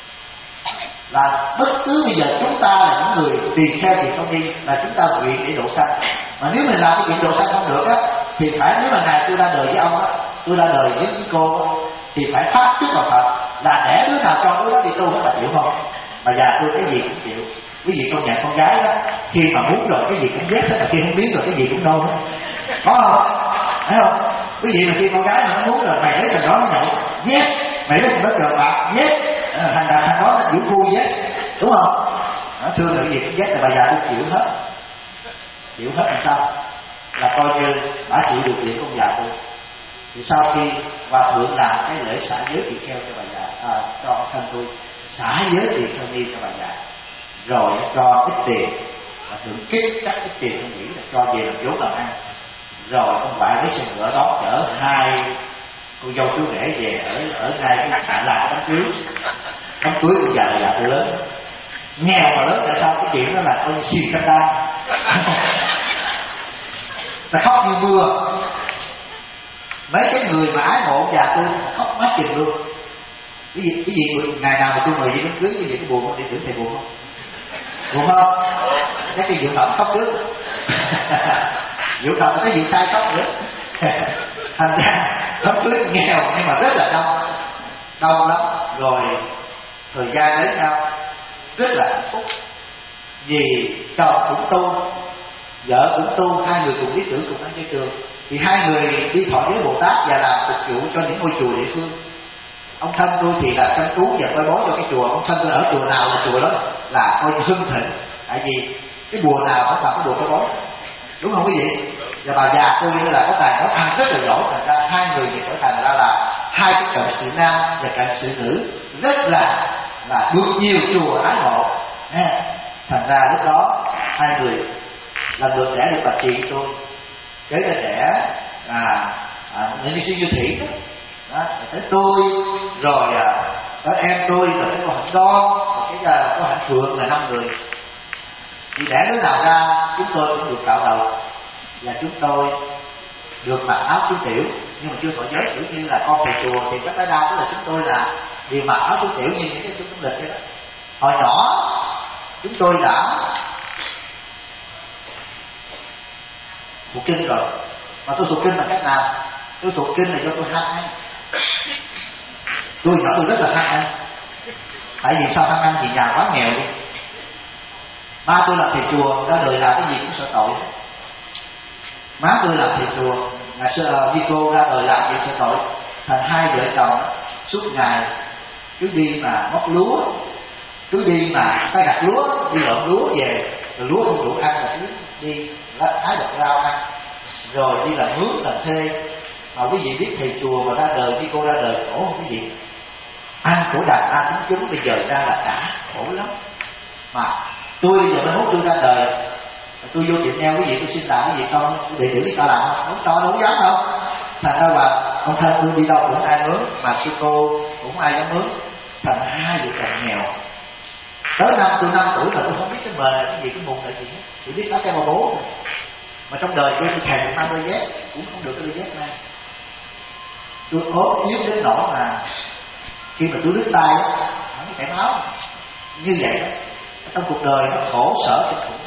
là bất cứ bây giờ chúng ta là những người tùy theo việc không đi là chúng ta nguyện để độ sanh, mà nếu mình làm cái chuyện độ sanh không được á thì phải, nếu mà ngày tôi ra đời với ông á, tôi ra đời với cô á, thì phải phát trước vào Phật là để đứa nào cho đứa đó đi tu hết, là chịu không? Mà già tôi cái gì cũng chịu. Quý vị công nhận con gái đó khi mà muốn rồi cái gì cũng ghét hết, là khi không biết rồi cái gì cũng nôn hết, có không? Thấy không? Quý vị mà khi con gái mà nó muốn rồi mày lấy thằng đó nó nhậu yes, mày lấy thằng đó cờ bạc yes, thằng đó nó chịu phu yes, đúng không? Nó thương được gì cũng yes, là bà già tôi chịu hết làm sao? Là coi như đã chịu được chuyện con già tôi. Thì sau khi hòa thượng làm cái lễ xả giới tỳ kheo cho bà già, cho thân tôi xả giới tỳ kheo ni cho bà già, rồi cho ít tiền, và thượng kích các ít tiền không nghĩ là cho về làm vốn làm ăn. Rồi ông ngoại lấy xe ngựa đón chở cô dâu chú rể về ở ngay cái làm đám cưới con già tôi lớn, nghèo mà lớn tại sao? Cái chuyện đó là coi như xì canh đan ta khóc như mưa. Mấy cái người mà ái mộ già tôi khóc má chừng luôn. Cái gì ngày nào mà tôi mời đi đám cưới cái gì có buồn không? Đi tưởng thầy buồn không? Buồn không? Chắc cái Diệu Thọ khóc trước Diệu Thọ cái Diệu Sai khóc nữa thành ra đám cưới nghèo nhưng mà rất là đông lắm. Rồi thời gian đến nhau rất là hạnh phúc, vì chồng cũng tu, vợ cũng tu, hai người cùng lý tưởng cùng ăn chay trường. Thì hai người đi thọ giới Bồ Tát và làm phục vụ cho những ngôi chùa địa phương. Ông thân tôi thì là chăm chú và coi bói cho cái chùa. Ông thân tôi ở chùa nào là chùa đó là coi như hưng thịnh, tại vì cái bùa nào cũng làm cái bùa coi bói, đúng không quý vị? Và bà già tôi là có tài nấu ăn rất là giỏi, thành ra hai người thì trở thành ra là hai cái cận sự nam và cận sự nữ rất là được nhiều chùa ái mộ. Thành ra lúc đó hai người lần lượt đẻ được bà chị tôi, kế ra đẻ những cái Như Thủy đó, tới tôi, rồi tới em tôi, rồi tới cô Hạnh Đoan, rồi cái cô Hạnh Phượng là 5 người. Thì đẻ đứa nào ra chúng tôi cũng được cạo đầu, và chúng tôi được mặc áo chú tiểu, nhưng mà chưa thọ giới. Kiểu như là con thầy chùa thì các đa tức là chúng tôi là đều mặc áo chú tiểu như những cái chú tấm lịch vậy đó. Hồi nhỏ chúng tôi đã thuộc kinh rồi, mà tôi thuộc kinh bằng cách nào? Tôi thuộc kinh là do tôi ham ăn. Tôi nhỏ tôi rất là ham ăn. Tại vì sao ham ăn? Thì nhà quá nghèo đi. Ba tôi làm thầy chùa, ra đời làm cái gì cũng sợ tội. Má tôi làm thầy chùa, ngày xưa đi cô ra đời làm gì sợ tội. Thành hai vợ chồng suốt ngày cứ đi mà móc lúa, cứ đi mà tay gặt lúa, đi lượm lúa về, rồi lúa không đủ ăn là cứ đi hái đập rau ăn, rồi đi làm mướn làm thuê. Mà quý vị biết thầy chùa mà ra đời, khi cô ra đời khổ không quý vị? Ăn của đàn A tính chúng bây giờ ra là đã khổ lắm. Mà tôi bây giờ mới hút tôi ra đời, tôi vô tiệm neo quý vị, tôi xin làm cái gì không? Đệ tử đi cho làm không? Không cho, đâu dám đâu. Thành ra là ông thân tôi đi đâu cũng ai mướn, mà sư cô cũng ai dám mướn. Thành hai vợ chồng nghèo. Tới năm tôi 5 tuổi mà tôi không biết cái mền là cái gì, cái mùng là gì hết, chỉ biết nó cái bà bố. Mà trong đời tôi thèm được mang đôi dép cũng không được cái đôi dép này. Tôi ốm yếu đến nỗi mà khi mà tôi đứt tay không có chảy máu như vậy đó. Trong cuộc đời nó khổ sở kinh khủng,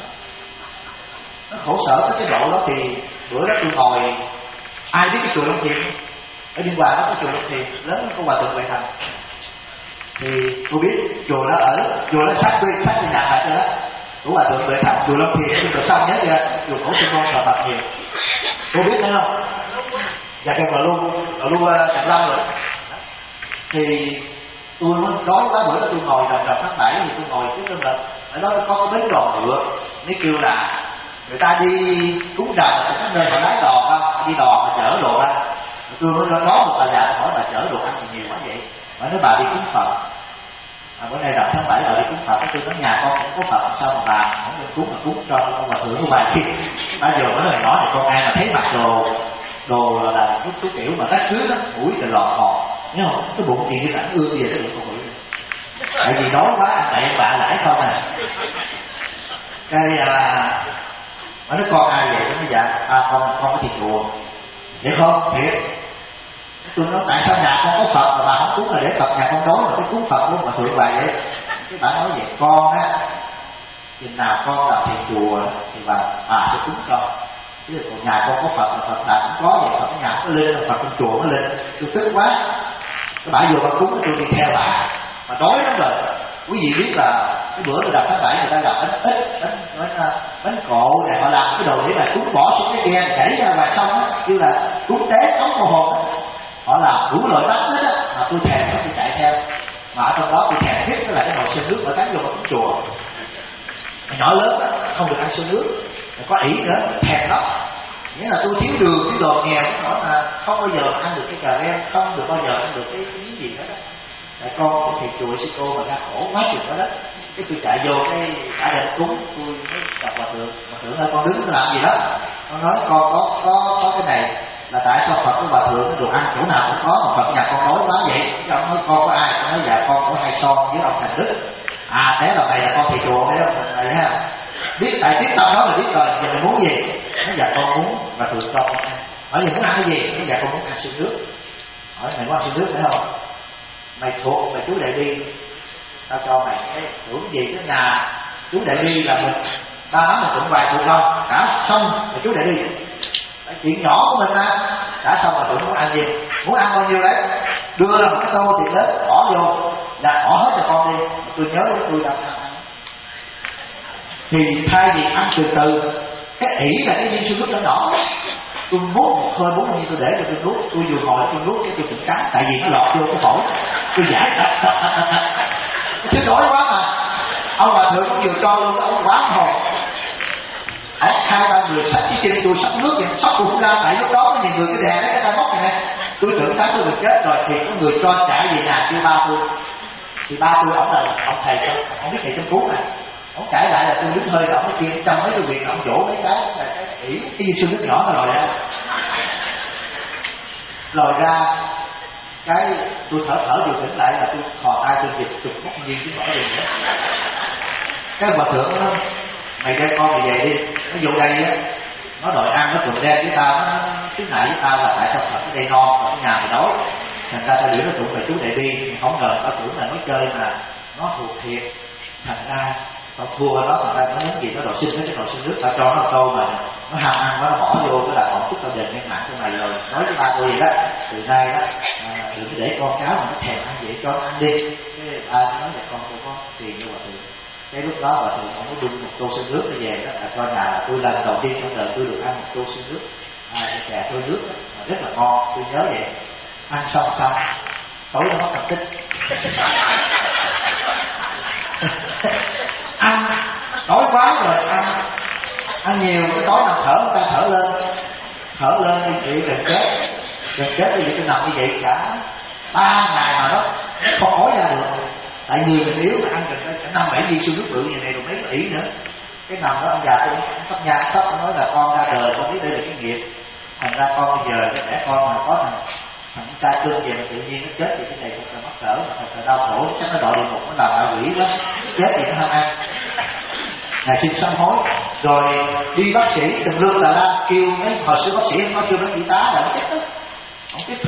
nó khổ sở tới cái độ đó. Thì bữa đó tôi ngồi, ai biết cái chùa Long Thiện ở Biên Hòa đó, cái chùa Long Thiện lớn có Hòa Thượng Huệ Thành. Thì tôi biết chùa đó sát nhà phải cho đó của Hòa Thượng Huệ Thành, chùa Long Thiện. Tôi xong nhớ chưa, chùa Cổ Sinh Môn và Phật nhiều. Cô biết thấy không? Dạ kêu là luôn Trạm Lâm rồi. Thì tôi mới nói quá, bữa đó tôi ngồi đầm tháng 7 thì tôi ngồi cái tên là ở đó có cái bến đò ngựa, nó kêu là người ta đi cúng rằm ở các nơi họ lái đò không, đi đò họ chở đồ ra. Tôi mới nói một bà già hỏi bà chở đồ ăn thì nhiều quá vậy. Bà nói bà đi cúng Phật. Bữa nay rằm tháng 7 bà đi cúng Phật. Tôi nói nhà con cũng có Phật, sao mà bà không nên cúng mà cúng cho con Hòa Thượng của bà kia. Bà giờ mới nói nhỏ thì con ai mà thấy mặc đồ là chút kiểu mà rách rưới đó, mũi thì lọt hòn, thấy không? Cái bụng gì như cảnh ương về cái bụng con mũi. Tại vì nói quá ăn bậy ăn bạ lãi không à. Cái bà nói con ai vậy? Nó nói dạ con có thịt chùa. Vậy không? Thiệt. Tôi nói tại sao nhà con có Phật mà bà không cúng, là để Phật nhà con đói mà cái cúng Phật luôn mà thượng bà vậy? Cái bà nói vậy, con á chừng nào con làm thầy chùa thì bà sẽ cúng cho. Chứ còn nhà con có Phật là Phật bà cũng có vậy, Phật nhà có lên, Phật trong chùa nó lên. Tôi tức quá. Cái bà vô bà cúng tôi đi theo bà. Mà đói lắm rồi. Quý vị biết là cái bữa tôi đọc tháng 7 người ta làm bánh cộ này, họ làm cái đồ để mà cúng bỏ xuống cái ghe chảy ra ngoài sông á, kêu là cúng tế cống cô hồn á. Họ làm đủ loại bánh hết á, mà tôi thèm nó tôi chạy theo. Mà ở trong đó tôi thèm nhất là cái nồi sôi nước mà cắn vô mà cúng chùa. Mà nhỏ lớn á không được ăn sôi nước, có ỷ nữa thèm lắm. Nghĩa là tôi thiếu đường, thiếu đồ nghèo nữa mà không bao giờ ăn được cái cà rem, không được bao giờ ăn được cái gì hết á. Tại con của thầy chùa sư cô mà ra khổ quá chừng đó đó. Cái tôi chạy vô cái đã đem cúng, tôi mới gặp Hòa Thượng ơi con đứng làm gì đó. Con nói con có cái này là tại sao Phật với Hòa Thượng cái đồ ăn chỗ nào cũng có, mà Phật nhà con nói quá vậy. Chứ ông nói con có ai, con nói dạ con có hai son với ông Thành Đức. Thế là mày là con thầy chùa đấy không? Này ha, biết tại tiếng tâm đó là biết rồi. Giờ mày muốn gì? Nói dạ con muốn Hòa Thượng cho con ăn. Hỏi gì muốn ăn cái gì? Nói dạ con muốn ăn xương nước. Hỏi mày muốn ăn xương nước phải không? Mày thuộc mày chú Đại Bi, tao cho mày cái thưởng gì cái nhà chú Đại Bi là mình ba nói mình cũng vài thuộc không đã xong rồi chú Đại Bi chuyện nhỏ của mình mà đã xong rồi tụi muốn ăn gì, muốn ăn bao nhiêu đấy, đưa ra một cái tô tiền lớn bỏ vô là bỏ hết cho con đi. Tôi nhớ tôi đã ăn thì thay vì ăn từ từ, cái ỷ là cái viên xương nước nó nhỏ, tôi nuốt một hơi 4 như tôi để cho tôi nuốt, tôi vừa ngồi tôi nuốt cái tôi cũng cắn, tại vì nó lọt vô cái phổi, tôi giải chứ đói quá mà. Ông Hòa Thượng cũng vừa cho luôn, ông quá hồi ông 2-3 người xách cái chân tôi xách nước vậy, xách tôi không ra, tại lúc đó có nhiều người cái đèn đấy cái tay móc này nè, tôi tưởng tháng tôi được chết rồi thì có người cho trả về nhà kêu ba tôi, thì ba tôi ông là ông thầy ông biết thầy chăm cứu này, ông cãi lại là tôi đứng hơi là ông cái kia trong mấy cái việc ông vỗ mấy cái là cái viên xương nước nhỏ nó lòi ra cái tôi thở vừa tỉnh lại là tôi thò tay tôi giật chụp móc viên chứ bỏ gì nữa. Cái Hòa Thượng nó nói mày đem con mày về đi, nó vô đây á nó đòi ăn nó thường đem với tao, nó tiếng nại với tao là tại sao Phật cái đây non ở cái nhà mày đói, thành ra tao biểu nó tụi mày chú Đại Bi, không ngờ tao tưởng là nó chơi mà nó thuộc thiệt, thành ra tao thua nó, thành ra nó muốn gì nó đòi xin cái nồi xin nước, tao cho nó một tô mà nó ham ăn nó bỏ vô cái là còn chút tao đền nhân mạng cho mày rồi. Nói với ba tôi vậy đó, từ nay đó đừng để con cháu mà nó thèm ăn vậy, cho nó ăn đi. Cái ba nói là con tôi có tiền như Hòa Thượng. Cái lúc đó Hòa Thượng ông có đun một tô xương nước nó về đó, là cho nhà tôi lần đầu tiên trong đời tôi được ăn một tô xương nước, cái chè trôi nước đó, rất là ngon, tôi nhớ vậy. Ăn xong tối nó mất cảm tích ăn đói quá rồi ăn nhiều cái tối nào thở người ta thở lên đi chị gần chết bây giờ tôi nằm như vậy cả 3 ngày mà nó không ói ra được, tại người mình yếu mà ăn cả 5-7 viên xương nước bự như này rồi mấy ỷ nữa. Cái nằm đó ông già tôi thắp nhang thắp, ông nói là con ra đời con biết đây là cái nghiệp, thành ra con bây giờ cái trẻ con mà có thằng trai cưng về tự nhiên nó chết thì cái này thật là mắc cỡ, mà thật là đau khổ, chắc nó đòi địa ngục, nó làm đạo quỷ đó, chết thì nó không ăn. Ngài xin sám hối rồi đi bác sĩ từng lương là la kêu mấy hồi xưa bác sĩ nó kêu mấy y tá là nó chết đó, ông chích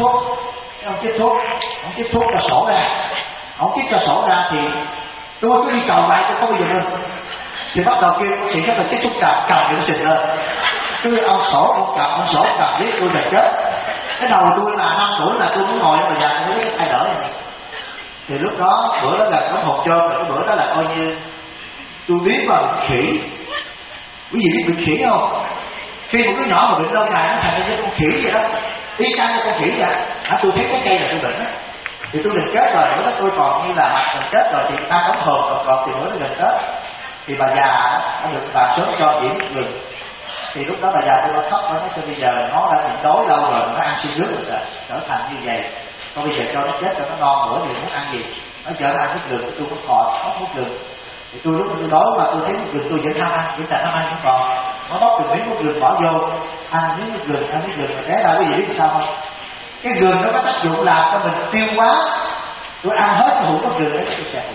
thuốc cho sổ ra, ông chích cho sổ ra thì tôi cứ đi cầu lại tôi không bao giờ lên, thì bắt đầu kêu bác sĩ nó là chích thuốc cầm những xịt lên, cứ ông sổ cầm biết tôi là chết. Cái đầu tôi là 5 tuổi là tôi muốn ngồi mà già tôi mới thay đổi này. Thì lúc đó bữa đó là có hồn trơn, cái bữa đó là coi như tôi biết vào bệnh khỉ. Quý vị biết bệnh khỉ không? Khi một đứa nhỏ mà bệnh lâu ngày nó thành ra con khỉ vậy đó, y chang như con khỉ vậy. Tôi thấy cái cây là tôi bệnh đó, thì tôi gần chết rồi, bữa đó tôi còn như là mặt gần chết rồi, thì ta đóng hồn còn thì bữa đó gần chết thì bà già đã được bà sớm cho diễn gừng. Thì lúc đó bà già tôi đã khóc, nó nói cho bây giờ nó đã nhịn đói lâu rồi, nó ăn xương nước rồi trở thành như vậy, con bây giờ cho nó chết cho nó non nữa thì muốn ăn gì, nó chờ nó ăn nước gừng, tôi cũng khò khóc nước gừng. Thì tôi lúc tôi đói mà tôi thấy nước gừng tôi vẫn tham ăn, vẫn tại tham ăn cũng còn, nó bóc từng miếng nước gừng bỏ vô, ăn miếng nước gừng mà té ra quý vị biết sao không? Cái gừng nó có tác dụng làm cho mình tiêu hóa, tôi ăn hết cái hũ nước gừng đấy tôi sẽ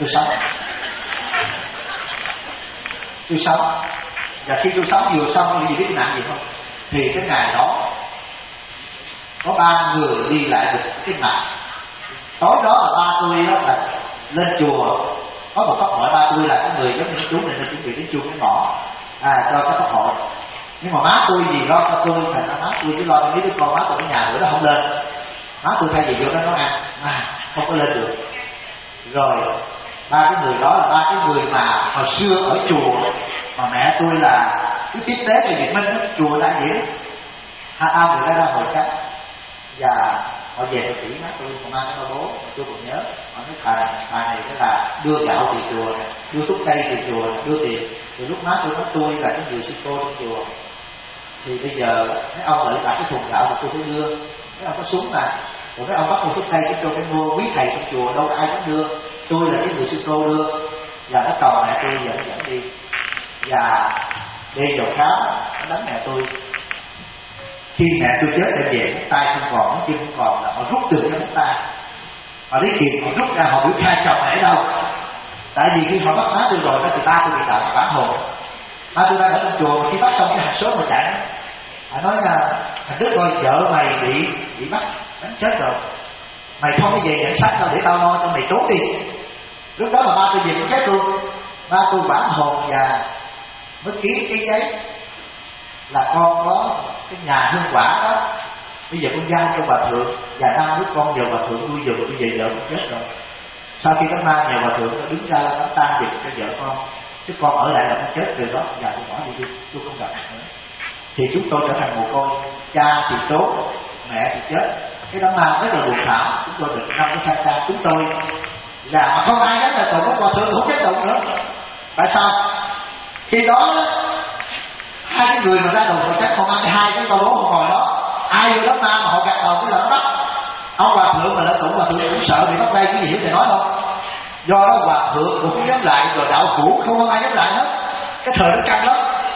tôi sống. Và khi tôi sống vừa xong quý vị biết làm gì không? Thì cái ngày đó có 3 người đi lại được cái mặt. Tối đó là ba tôi đó là lên chùa, có một pháp hội. Ba tôi là cái người giống như chú này nên chuẩn bị đến chùa cái mỏ cho cái pháp hội. Nhưng mà má tôi gì lo cho tôi, thành ra má tôi chỉ lo cho mấy đứa con, má tôi ở nhà bữa đó không lên. Má tôi thay vì vô đó nấu ăn không có lên được. Rồi 3 cái người đó là 3 cái người mà hồi xưa ở chùa mà mẹ tôi là cái tiếp tế về Việt Minh đó, chùa Đại Diễn người ta ra hội cách, và họ về họ chỉ má tôi còn mang cái bố mà tôi còn nhớ, họ nói thằng này cái là đưa gạo từ chùa này, đưa thuốc tây từ chùa này, đưa tiền. Thì lúc má tôi nói tôi là cái người sư cô trong chùa, thì bây giờ mấy ông lại đặt cái thùng gạo mà tôi phải đưa, mấy ông có súng mà, rồi mấy ông bắt mua thuốc tây cho tôi phải mua, quý thầy trong chùa đâu có ai dám đưa, tôi là cái người sư cô đưa, và nó cầu mẹ tôi dẫn đi, và đi vào khám nó đánh mẹ tôi. khi mẹ tôi chết để về tay không còn, chân không còn, là họ rút từ cái tay, họ lấy kiềm họ rút ra, họ biểu khai chồng mẹ đâu. Tại vì khi họ bắt má tôi rồi đó thì ba tôi bị động bản hồn. Ba tôi đang ở trong chùa, khi bắt xong cái hạt số mà chạy, họ nói là thằng Đức ơi, vợ mày bị bắt đánh chết rồi, mày không có về nhận sách đâu, để tao lo cho mày trốn đi. Lúc đó mà ba tôi về cũng chết luôn. Ba tôi bản hồn và mới ký cái giấy là con có cái nhà hương quả đó, bây giờ con giao cho bà thượng, và 5 đứa con nhờ bà thượng nuôi dùm, bây giờ vợ con chết rồi. Sau khi đám ma nhờ bà thượng nó đứng ra đám tang việc cho vợ con, chứ con ở lại là con chết từ đó. Và tôi bỏ đi, tôi không gặp nữa. Thì chúng tôi trở thành mồ côi, cha thì trốn, mẹ thì chết. Cái đám ma rất là buồn thảm. Chúng tôi được 5 cái khang cha, chúng tôi là mà không ai dám là tụng, bà thượng không chết tụng nữa. Tại sao? Khi đó hai cái người mà ra đầu họ chết, không ăn hai cái con bố không ngồi đó, ai vô đám ma mà họ gạt đầu cái là nó bắt. Ông hòa thượng mà lỡ tụng, hòa thượng cũng sợ bị bắt đây, cái gì hiểu thầy nói không? Do đó hòa thượng cũng không dám lại, rồi đạo cũ không có ai dám lại hết. Cái thời nó căng lắm.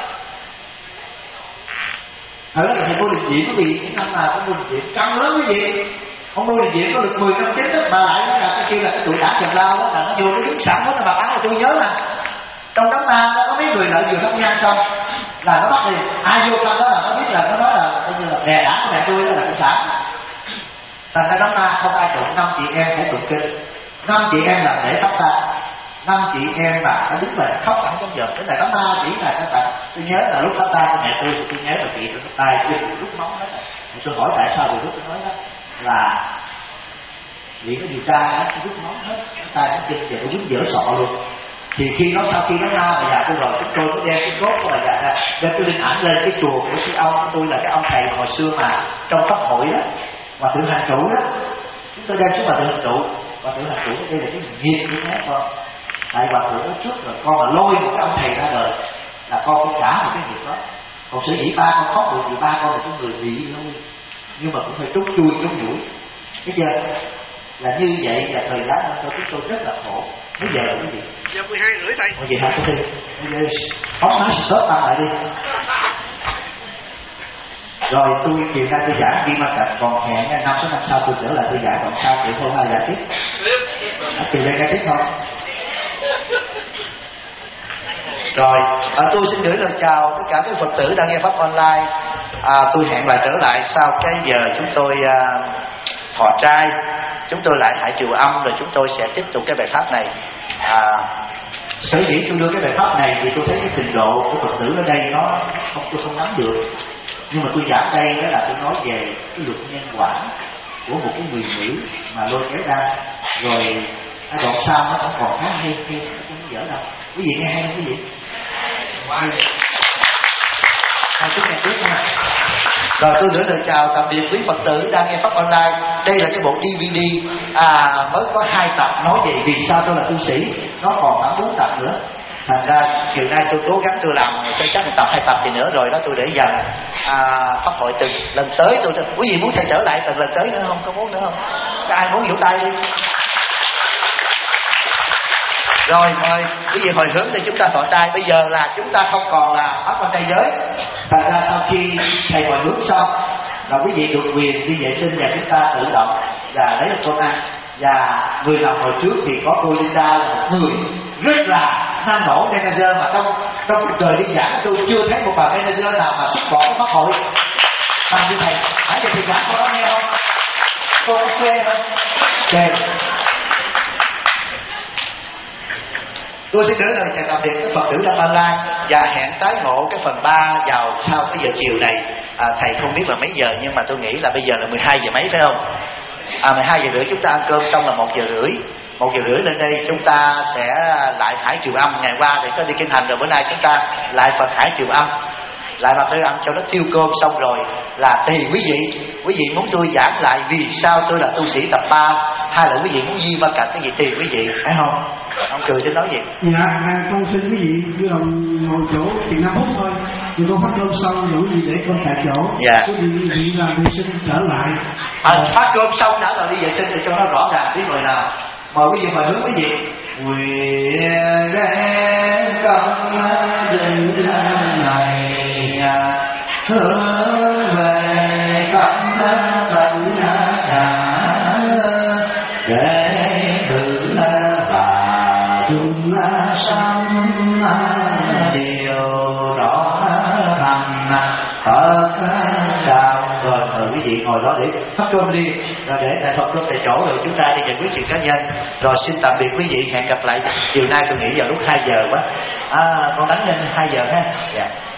Thời đó là thầy Ngô Đình Diệm nó bị cái năm nào cũng Ngô Đình Diệm căng lắm quý vị. Ông Ngô Đình Diệm có được 10 năm chính thức mà lại nó là cái kia là cái tuổi đảng Trần Lao đó, là nó vô nó đứng sẵn đó, nó mặc áo là tôi nhớ là trong đám ma đó có mấy người lại vừa thắp nhang xong là nó bắt đi. Ai vô trong đó là nó biết, là nó nói là coi như là đè đảng của mẹ tôi đó là cộng sản. Thành ra đám ma không ai tụng 5 chị em phải tụng kinh. 5 chị em là để khóc ta, 5 chị em mà nó đứng lại khóc chẳng trong giờ. Cái này đám ma chỉ là các bạn, tôi nhớ là lúc khóc ta của mẹ tôi thì tôi nhớ là chị tôi tay chưa rút máu hết. Tôi hỏi tại sao bị rút, tôi nói đó là vì nó điều tra nó rút máu hết, tay nó chân và nó dính dở sọ luôn. Thì khi nó sau khi nó ma bà già tôi rồi, chúng tôi mới đem cái cốt của bà già ra, đem cái linh ảnh lên cái chùa của sư ông của tôi, là cái ông thầy hồi xưa mà trong pháp hội đó, Hòa thượng Hành Trụ đó. Chúng tôi đem xuống Hòa thượng Hành Trụ. Hòa thượng Hành Trụ đây là cái nghiệp của mẹ con. Tại Hòa thượng nói trước rồi, con mà lôi một cái ông thầy ra đời là con phải trả một cái nghiệp đó. Còn sở dĩ ba con khóc được vì ba con là cái người bị lôi, nhưng mà cũng phải trút chui trút nhủi. Bây giờ là như vậy, là thời gian cho chúng tôi rất là khổ. Bây giờ là cái gì?
Giờ 12:30 thầy.
Bây giờ hả thầy? Bây giờ phóng nói stop tăng lại đi. Rồi tôi chiều nay tôi giảng đi mà cạnh, còn hẹn 5-6 năm sau tôi trở lại tôi giảng, còn sao chịu không ai giảng tiếp. Chiều nay nghe tiếp không?
Rồi, tôi xin gửi lời chào tất cả các Phật tử đang nghe pháp online. Tôi hẹn lại trở lại sau cái giờ chúng tôi thọ trai, chúng tôi lại hãy trừ âm, rồi chúng tôi sẽ tiếp tục cái bài pháp này.
Sở dĩ tôi đưa cái bài pháp này thì tôi thấy cái trình độ của Phật tử ở đây nó tôi không nắm được. Nhưng mà tôi giảng đây đó là tôi nói về cái luật nhân quả của một cái người nữ mà lôi kéo ra. Rồi đoạn sau nó cũng còn khá hay, nó không dở đâu. Quý vị nghe hay không quý vị? Hai chút nghe tiếp ha.
Rồi tôi gửi lời chào tạm biệt quý Phật tử đang nghe pháp online. Đây là cái bộ DVD mới có 2 tập nói về vì sao tôi là tu sĩ. Nó còn khoảng 4 tập nữa. Thành ra chiều nay tôi cố gắng tôi làm cho chắc 1 tập 2 tập thì nữa rồi đó, tôi để dần pháp hội từng lần tới. Quý vị muốn thầy trở lại từng lần tới nữa không? Có muốn nữa không? Có ai muốn vỗ tay đi? Rồi mời quý vị hồi hướng để chúng ta thọ trai. Bây giờ là chúng ta không còn là pháp quan trai giới.
Thành ra sau khi thầy hồi hướng xong là quý vị được quyền đi vệ sinh và chúng ta tự động và lấy một con ăn. Và người làm hồi trước thì có cô Linda là một người rất là năng nổ manager, mà trong cuộc đời đi giảng tôi chưa thấy một bà manager nào mà xuất bỏ cái pháp hội bằng như thầy. Hãy giờ thầy giảng cô đó nghe không? Cô có quê không? Kề.
Tôi xin gửi lời chào tạm biệt các Phật tử đang online và hẹn tái ngộ cái phần 3 vào sau cái giờ chiều này. Thầy không biết là mấy giờ nhưng mà tôi nghĩ là bây giờ là 12 giờ mấy phải không? 12 giờ rưỡi chúng ta ăn cơm xong là 1 giờ rưỡi. 1 giờ rưỡi lên đây chúng ta sẽ lại hải triều âm. Ngày qua thì có đi kinh hành rồi, bữa nay chúng ta lại Phật hải triều âm, lại Phật triều âm cho nó tiêu cơm xong rồi là tùy quý vị. Quý vị muốn tôi giảng lại vì sao tôi là tu sĩ tập 3, hay là quý vị muốn di ma cạnh cái gì tùy quý vị, phải không? Ông cười tôi nói gì?
Dạ, con xin quý vị vui lòng ngồi chỗ chừng 5 phút thôi. Vì con phát cơm xong rồi quý vị để con tại chỗ.
Dạ.
Quý vị làm vệ sinh trở lại.
Phát cơm xong đã rồi đi vệ sinh để cho nó rõ ràng biết rồi nào. Mời quý vị mời hướng quý vị. Nguyện đem công đức này hướng về
Phật đạo. Rồi mời quý vị ngồi đó để phát cơm đi, rồi để tại Phật cơm tại chỗ, rồi chúng ta đi giải quyết chuyện cá nhân. Rồi xin tạm biệt quý vị, hẹn gặp lại chiều nay. Tôi nghĩ vào lúc 2 giờ quá, con đánh lên 2 giờ ha. Dạ.